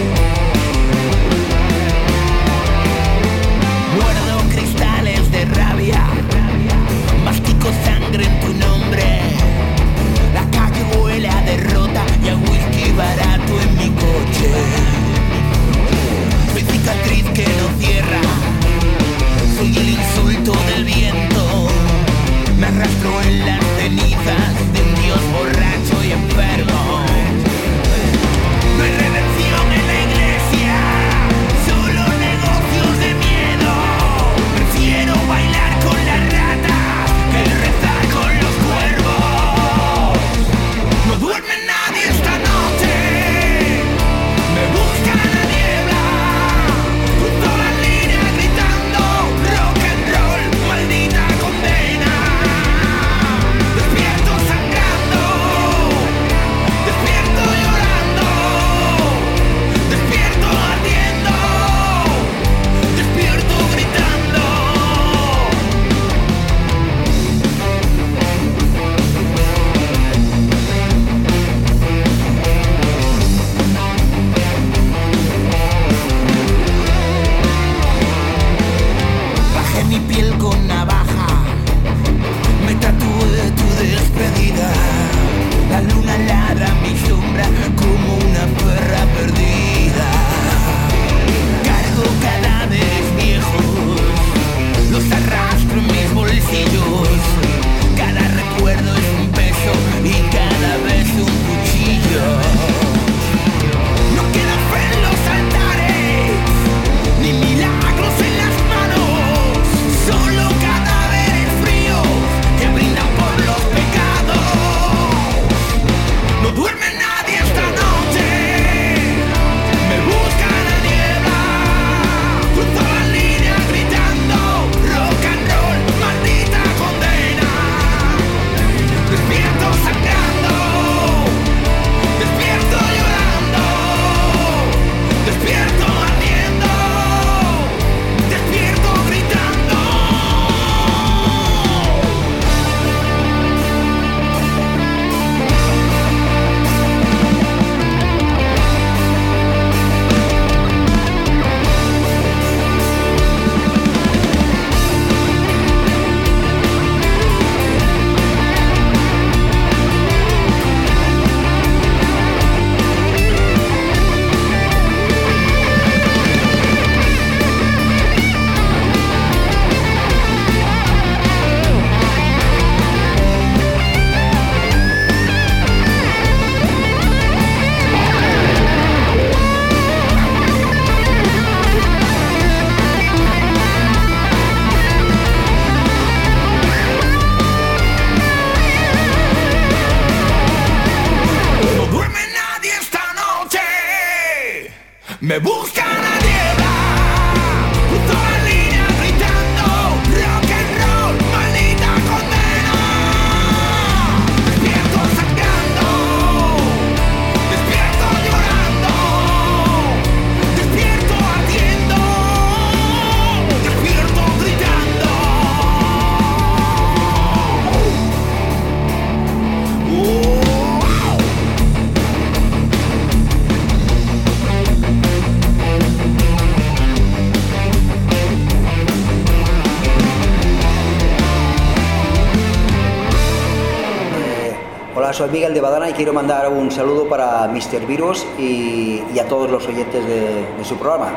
Guardo cristales de Me busca la niebla, justo la línea gritando rock and roll, maldita condena. Despierto sangrando, despierto llorando, despierto ardiendo, despierto gritando. Hola, soy Miguel de Badana y quiero mandar un saludo para Mr. Virus y a todos los oyentes de su programa.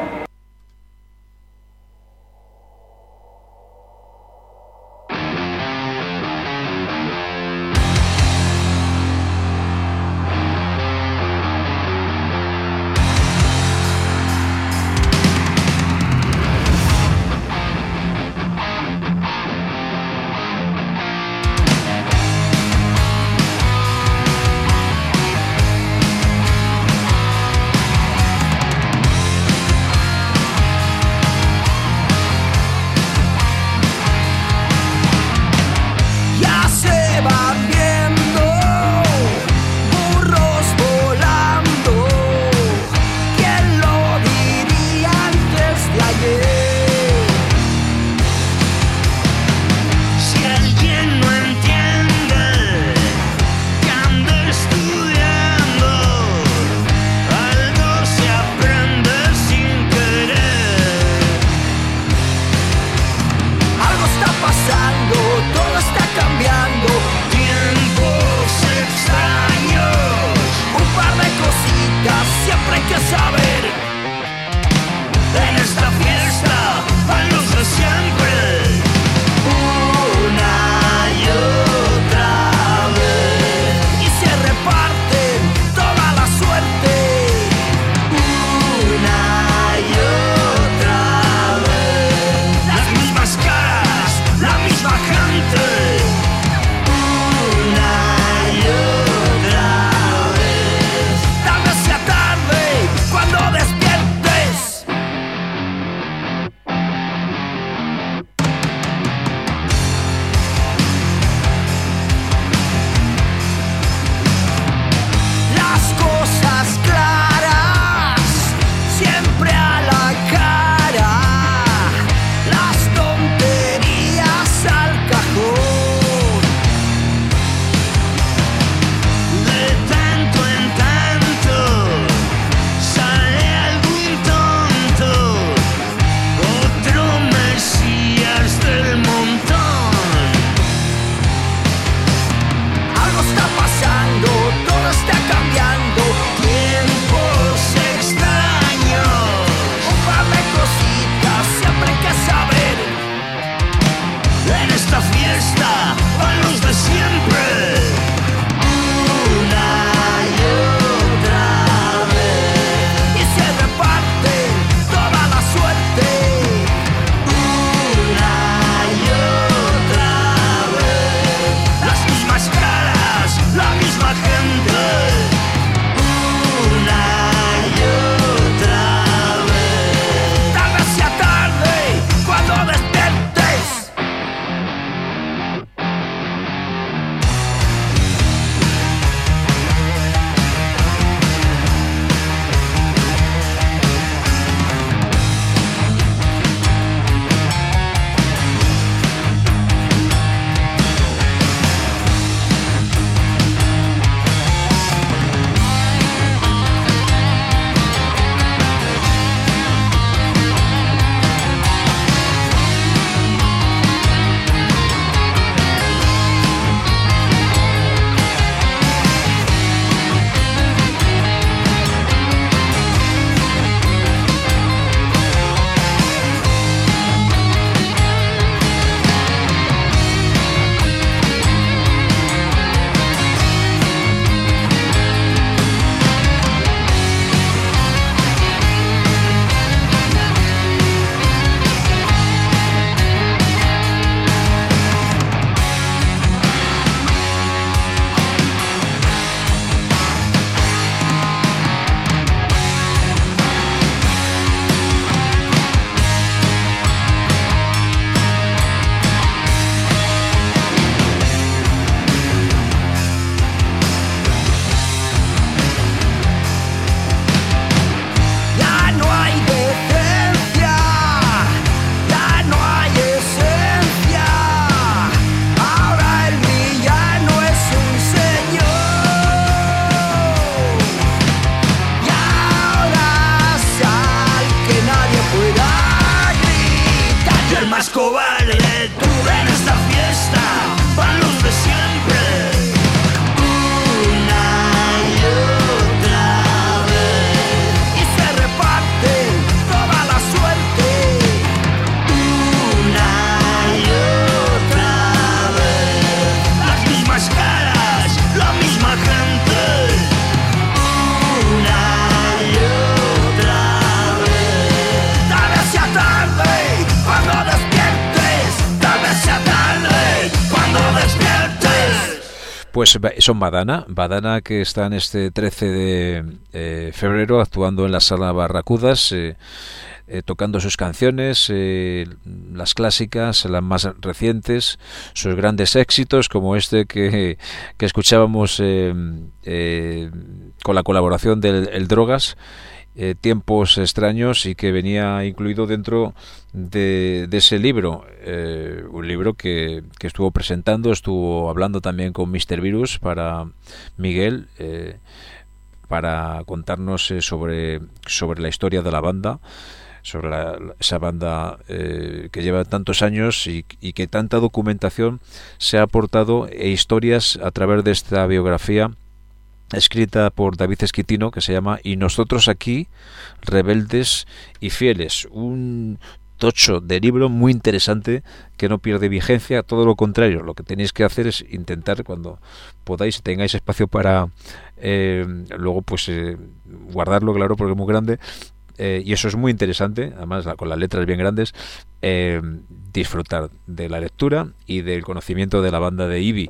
Pues son Badana, que están este 13 de febrero actuando en la Sala Barracudas, tocando sus canciones, las clásicas, las más recientes, sus grandes éxitos, como este que escuchábamos con la colaboración del El Drogas, Tiempos Extraños, y que venía incluido dentro de ese libro, un libro que estuvo presentando, estuvo hablando también con Mr. Virus para Miguel, para contarnos sobre la historia de la banda, sobre esa banda que lleva tantos años y que tanta documentación se ha aportado e historias a través de esta biografía escrita por David Esquitino, que se llama Y nosotros aquí, rebeldes y fieles. Un tocho de libro muy interesante que no pierde vigencia, todo lo contrario. Lo que tenéis que hacer es intentar, cuando podáis, tengáis espacio para luego pues guardarlo, claro, porque es muy grande, y eso es muy interesante, además con las letras bien grandes, disfrutar de la lectura y del conocimiento de la banda de Ibi.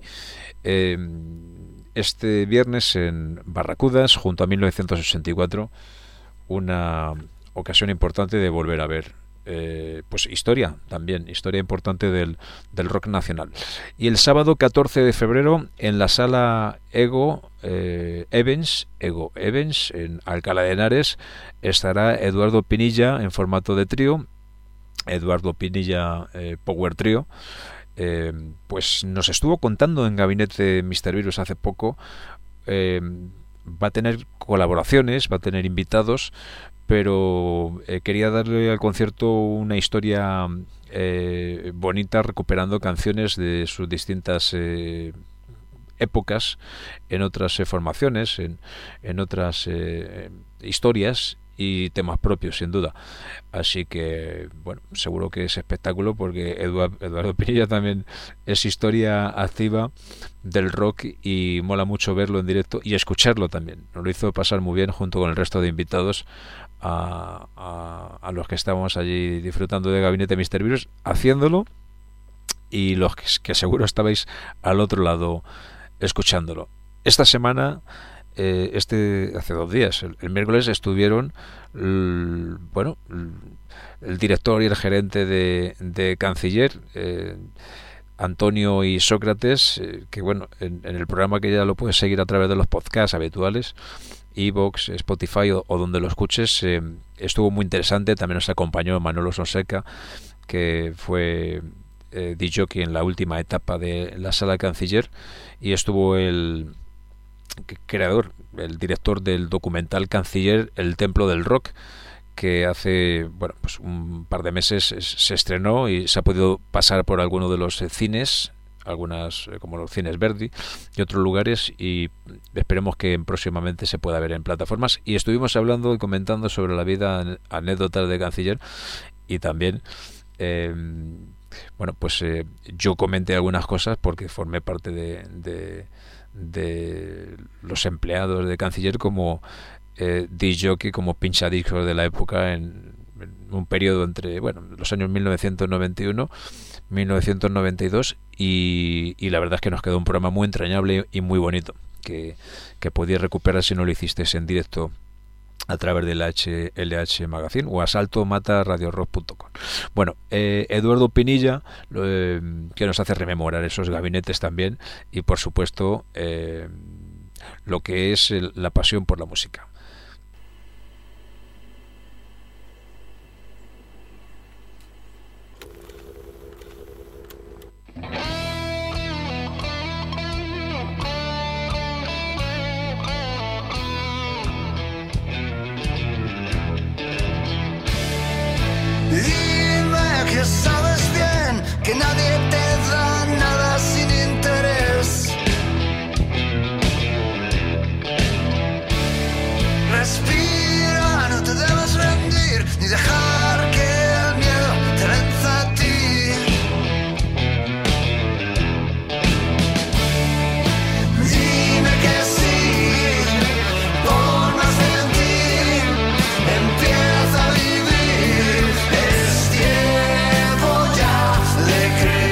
Este viernes en Barracudas, junto a 1964, una ocasión importante de volver a ver pues historia importante del rock nacional. Y el sábado 14 de febrero en la sala Ego Evans en Alcalá de Henares estará Eduardo Pinilla en formato de trío, Eduardo Pinilla Power Trio. Pues nos estuvo contando en Gabinete Mr. Virus hace poco. Va a tener colaboraciones, va a tener invitados, pero quería darle al concierto una historia bonita, recuperando canciones de sus distintas épocas, en otras formaciones, en otras historias y temas propios, sin duda. Así que, bueno, seguro que es espectáculo, porque Eduardo Pinilla también es historia activa del rock y mola mucho verlo en directo y escucharlo también. Nos lo hizo pasar muy bien junto con el resto de invitados a los que estábamos allí disfrutando de Gabinete Mr. Virus, haciéndolo, y los que seguro estabais al otro lado escuchándolo. Esta semana, hace 2 días, el miércoles, estuvieron el director y el gerente de Canciller, Antonio y Sócrates, que bueno, en el programa, que ya lo puedes seguir a través de los podcasts habituales, iVoox, Spotify o donde lo escuches, estuvo muy interesante. También nos acompañó Manolo Sonseca, que fue disc-jockey en la última etapa de la Sala Canciller, y estuvo el creador, el director del documental Canciller, El Templo del Rock, que hace pues un par de meses se estrenó y se ha podido pasar por alguno de los cines, algunas como los cines Verdi y otros lugares, y esperemos que próximamente se pueda ver en plataformas. Y estuvimos hablando y comentando sobre la vida, anécdotas de Canciller, y también yo comenté algunas cosas porque formé parte de los empleados de Canciller como disc-jockey, como pinchadiscos de la época, en un periodo entre los años 1991 1992, y la verdad es que nos quedó un programa muy entrañable y muy bonito que podíais recuperar si no lo hicisteis en directo a través del LH Magazine o asaltomataradiorock.com. Bueno, Eduardo Pinilla, que nos hace rememorar esos gabinetes también, y por supuesto lo que es la pasión por la música. Dime que sabes bien que nadie te da nada sin interés. Respira, no te debes rendir ni dejar que el miedo te vence a ti. Dime que sí, por más en ti, empieza a vivir. Es tiempo ya de creer.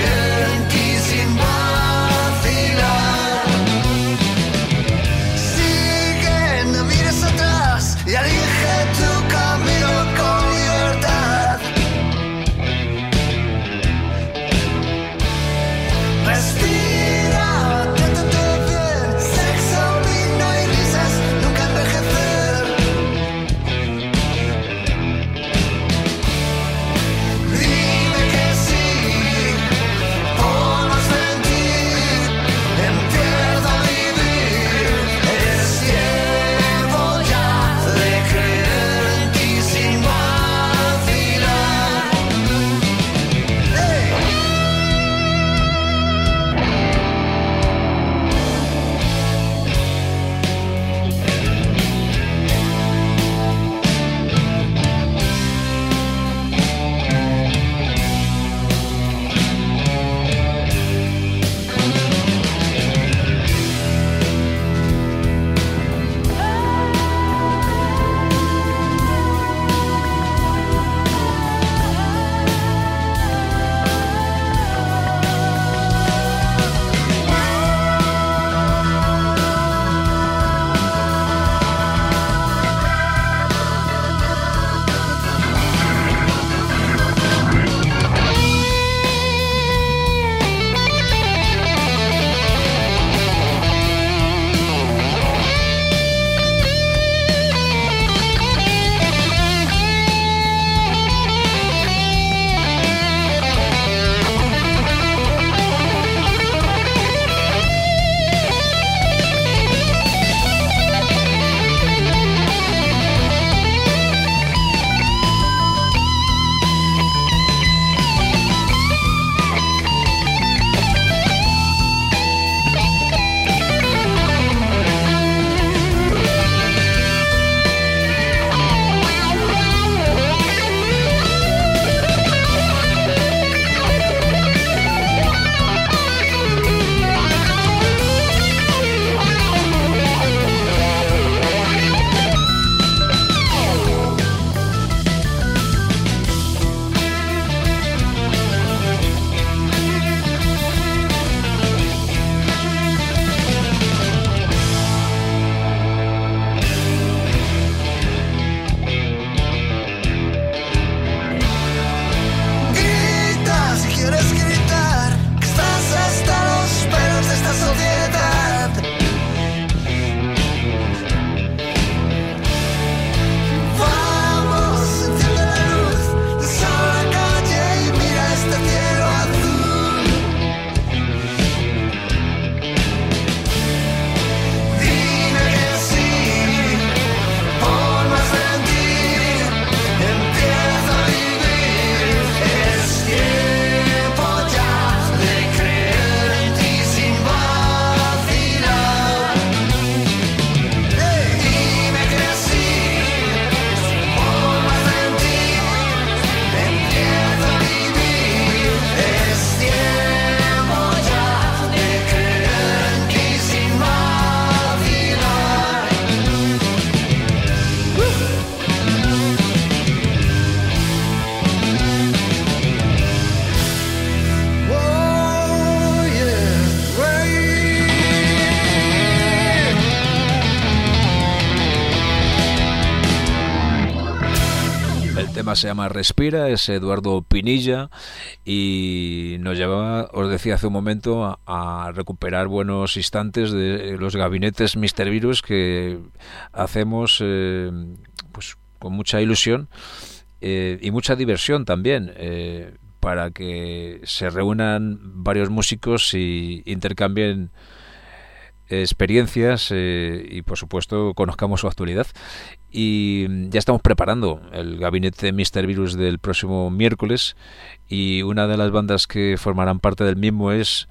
tema se llama Respira, es Eduardo Pinilla y nos llevaba, os decía hace un momento, a recuperar buenos instantes de los gabinetes Mr. Virus que hacemos pues con mucha ilusión y mucha diversión también, para que se reúnan varios músicos y intercambien experiencias y por supuesto conozcamos su actualidad. Y ya estamos preparando el gabinete Mr. Virus del próximo miércoles, y una de las bandas que formarán parte del mismo es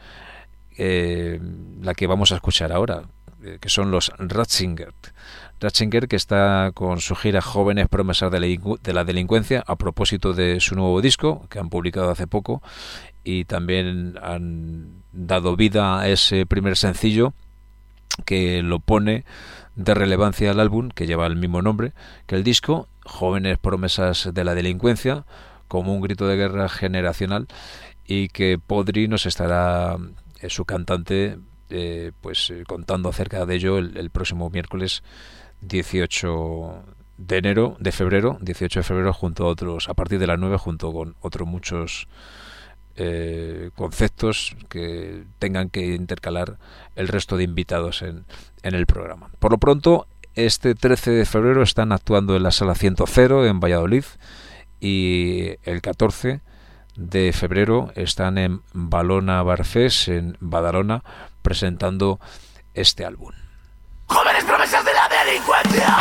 la que vamos a escuchar ahora, que son los Ratzinger, que está con su gira Jóvenes Promesas de la Delincuencia, a propósito de su nuevo disco que han publicado hace poco, y también han dado vida a ese primer sencillo que lo pone de relevancia al álbum, que lleva el mismo nombre que el disco, Jóvenes Promesas de la Delincuencia, como un grito de guerra generacional, y que Podri nos estará, su cantante, contando acerca de ello el próximo miércoles 18 de febrero, junto a otros, a partir de las 9, junto con otros muchos conceptos que tengan que intercalar el resto de invitados en el programa. Por lo pronto, este 13 de febrero están actuando en la Sala 100 en Valladolid, y el 14 de febrero están en Balona Barfés, en Badalona, presentando este álbum. Jóvenes Promesas de la Delincuencia.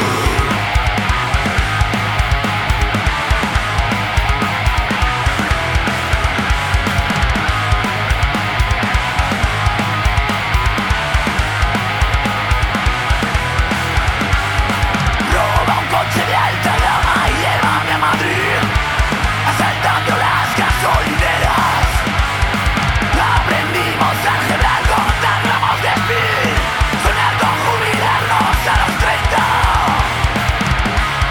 Soñar con jubilarnos a los 30.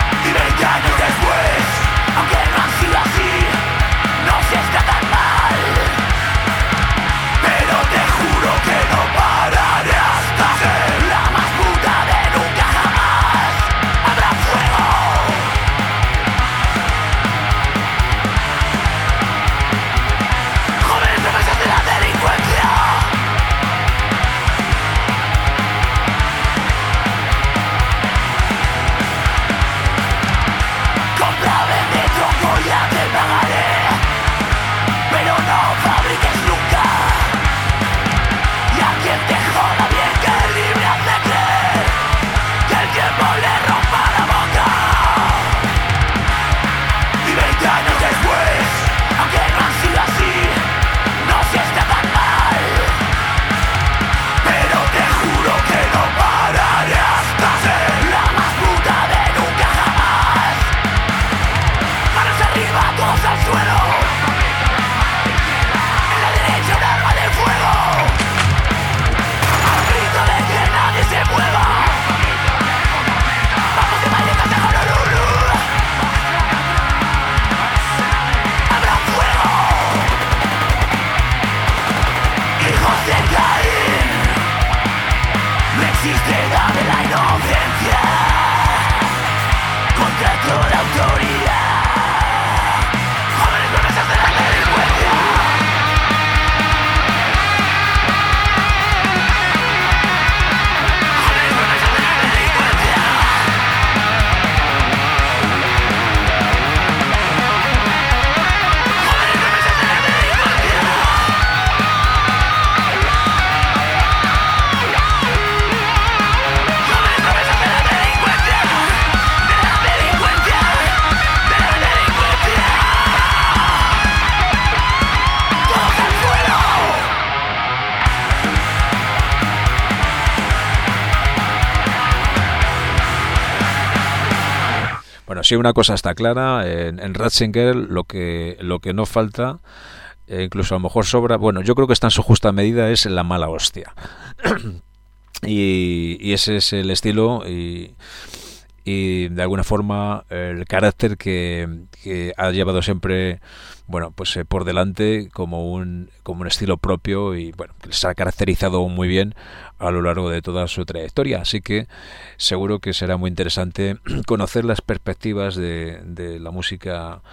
Bueno, sí, una cosa está clara, en Ratzinger lo que no falta, incluso a lo mejor sobra, bueno, yo creo que está en su justa medida, es la mala hostia. y ese es el estilo, y y de alguna forma el carácter que ha llevado siempre, bueno, pues por delante como un estilo propio, y bueno, que les ha caracterizado muy bien a lo largo de toda su trayectoria. Así que seguro que será muy interesante conocer las perspectivas de la música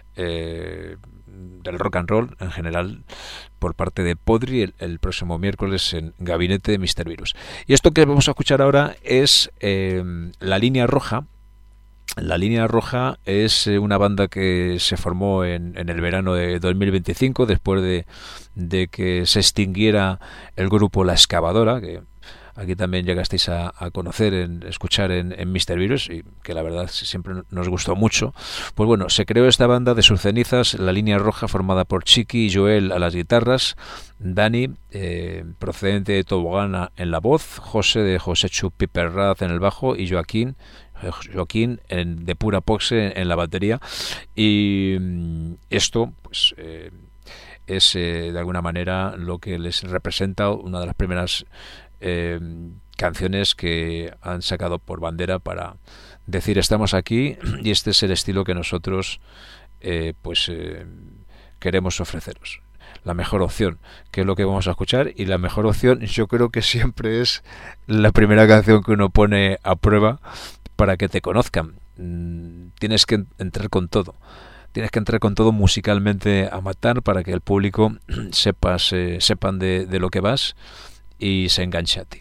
del rock and roll en general por parte de Podri el próximo miércoles en Gabinete Mr. Virus. Y esto que vamos a escuchar ahora es La Línea Roja. La Línea Roja es una banda que se formó en el verano de 2025, después de que se extinguiera el grupo La Excavadora, que aquí también llegasteis a conocer, escuchar en Mr. Virus, y que la verdad siempre nos gustó mucho. Pues bueno, se creó esta banda de sus cenizas, La Línea Roja, formada por Chiqui y Joel a las guitarras, Dani, procedente de Tobogana, en la voz, José de Josechu Piperraz en el bajo, y Joaquín de Pura Poxe en la batería. Y esto pues es de alguna manera lo que les representa, una de las primeras canciones que han sacado por bandera para decir estamos aquí y este es el estilo que nosotros queremos ofreceros. La mejor opción, que es lo que vamos a escuchar, y la mejor opción yo creo que siempre es la primera canción que uno pone a prueba para que te conozcan. Tienes que entrar con todo. Tienes que entrar con todo musicalmente a matar para que el público sepan de lo que vas y se enganche a ti.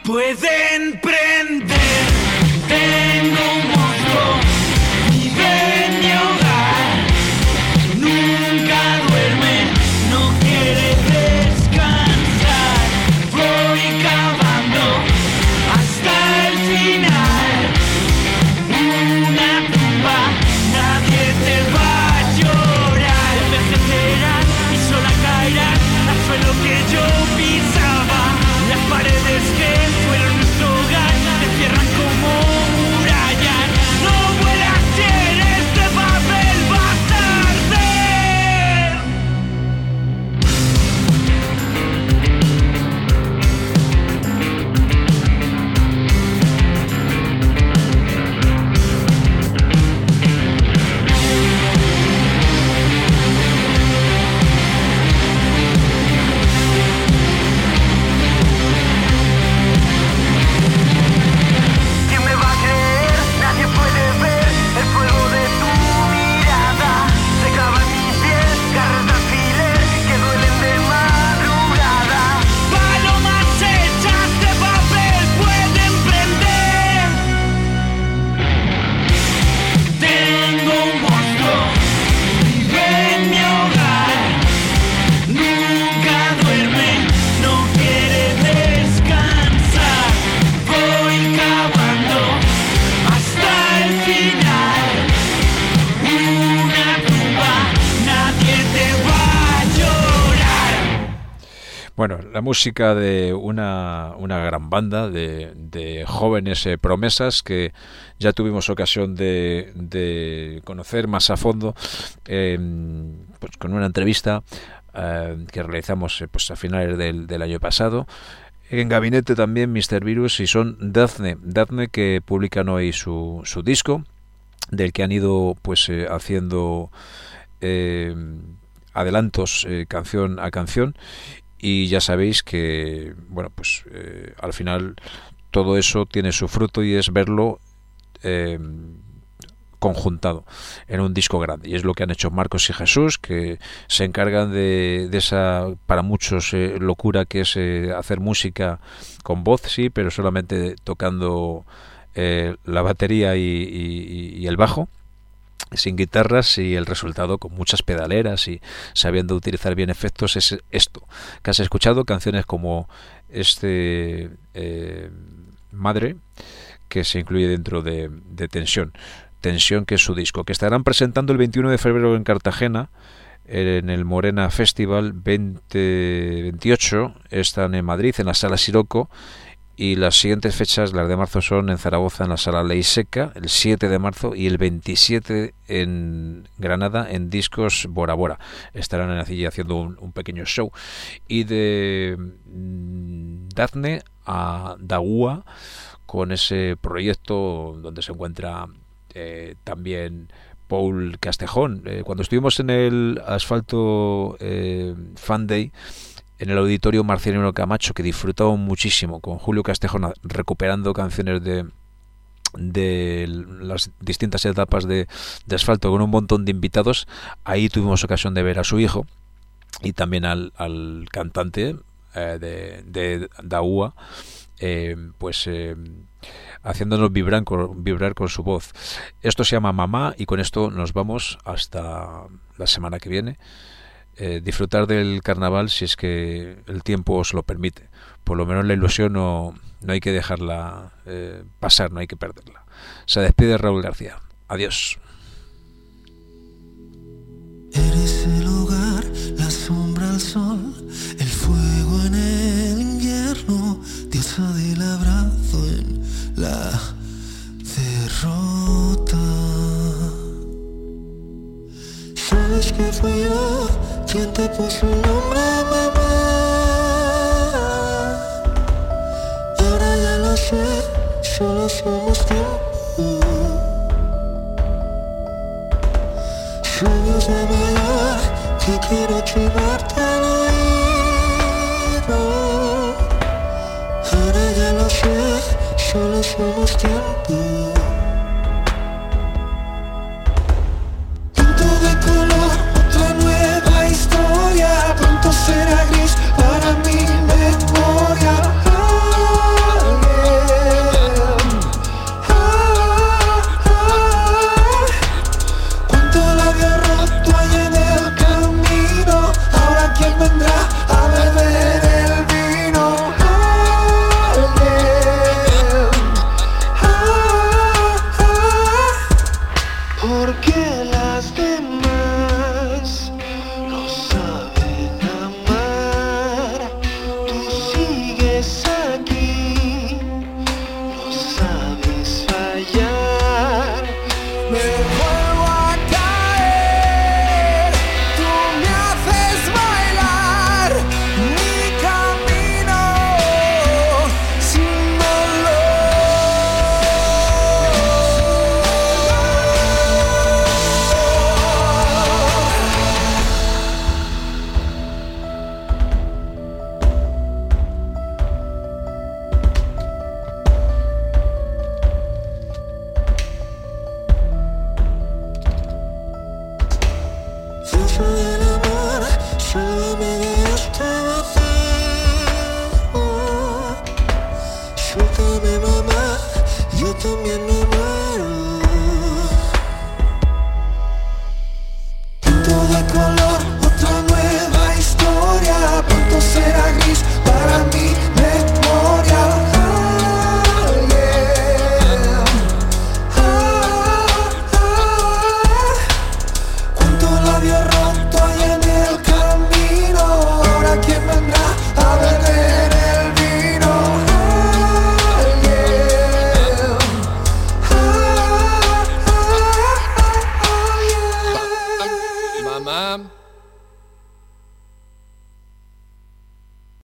pueden prender. Tengo un monstruo, vive en mi hogar, nunca duerme, no quiere descansar. Voy cavando hasta el final, una tumba, nadie te va a llorar. Envejecerán y sola caerán al suelo que yo pisaba. Las paredes que fueron nuestro hogar te cierran como murallas. No vuelas si eres de papel bastardo. ¿Quién me va a creer? Nadie puede ver el fuego de tu mirada. Se clava en mi piel, garras de alfiler que duelen de madrugada. Palomas hechas de papel pueden prender. Tengo un monstruo, vive en mi hogar, nunca duerme, no quiere descansar. Voy cavando hasta el final, una tumba, nadie te va a llorar. Bueno, la música de una gran banda de jóvenes promesas que ya tuvimos ocasión de conocer más a fondo, pues con una entrevista que realizamos pues a finales del año pasado. En Gabinete también Mr. Virus, y son Daphne que publican hoy su disco, del que han ido pues haciendo adelantos canción a canción, y ya sabéis que bueno pues al final todo eso tiene su fruto y es verlo conjuntado en un disco grande, y es lo que han hecho Marcos y Jesús, que se encargan de esa para muchos locura que es hacer música con voz, sí, pero solamente tocando la batería y el bajo, sin guitarras, y el resultado con muchas pedaleras y sabiendo utilizar bien efectos es esto que has escuchado. Canciones como Madre, que se incluye dentro de Tensión, que es su disco, que estarán presentando el 21 de febrero en Cartagena, en el Morena Festival. 28 están en Madrid, en la Sala Siroco, y las siguientes fechas, las de marzo, son en Zaragoza, en la Sala Ley Seca, el 7 de marzo, y el 27 en Granada, en Discos Bora Bora. Estarán allí haciendo un pequeño show. Y de Daphne a Dagua, con ese proyecto donde se encuentra también Paul Castejón. Cuando estuvimos en el Asfalto Fan Day, en el auditorio Marcelino Camacho, que disfrutaba muchísimo con Julio Castejón recuperando canciones de las distintas etapas de Asfalto, con un montón de invitados. Ahí tuvimos ocasión de ver a su hijo y también al cantante de Dagua, haciéndonos vibrar con su voz. Esto se llama Mamá, y con esto nos vamos hasta la semana que viene. Disfrutar del carnaval si es que el tiempo os lo permite. Por lo menos la ilusión no hay que dejarla pasar, no hay que perderla. Se despide Raúl García. Adiós. Eres el hogar, la sombra al sol, el fuego en el invierno, diosa del abrazo en la derrota. Sabes que fui yo quien te puso el nombre, mamá. Ahora ya lo sé, solo somos tiempo. Sueños de volar, que quiero chivarte al oído. Ahora ya lo sé, solo somos tiempo. Punto de color, otra nueva historia. Pronto será gris para mi memoria. también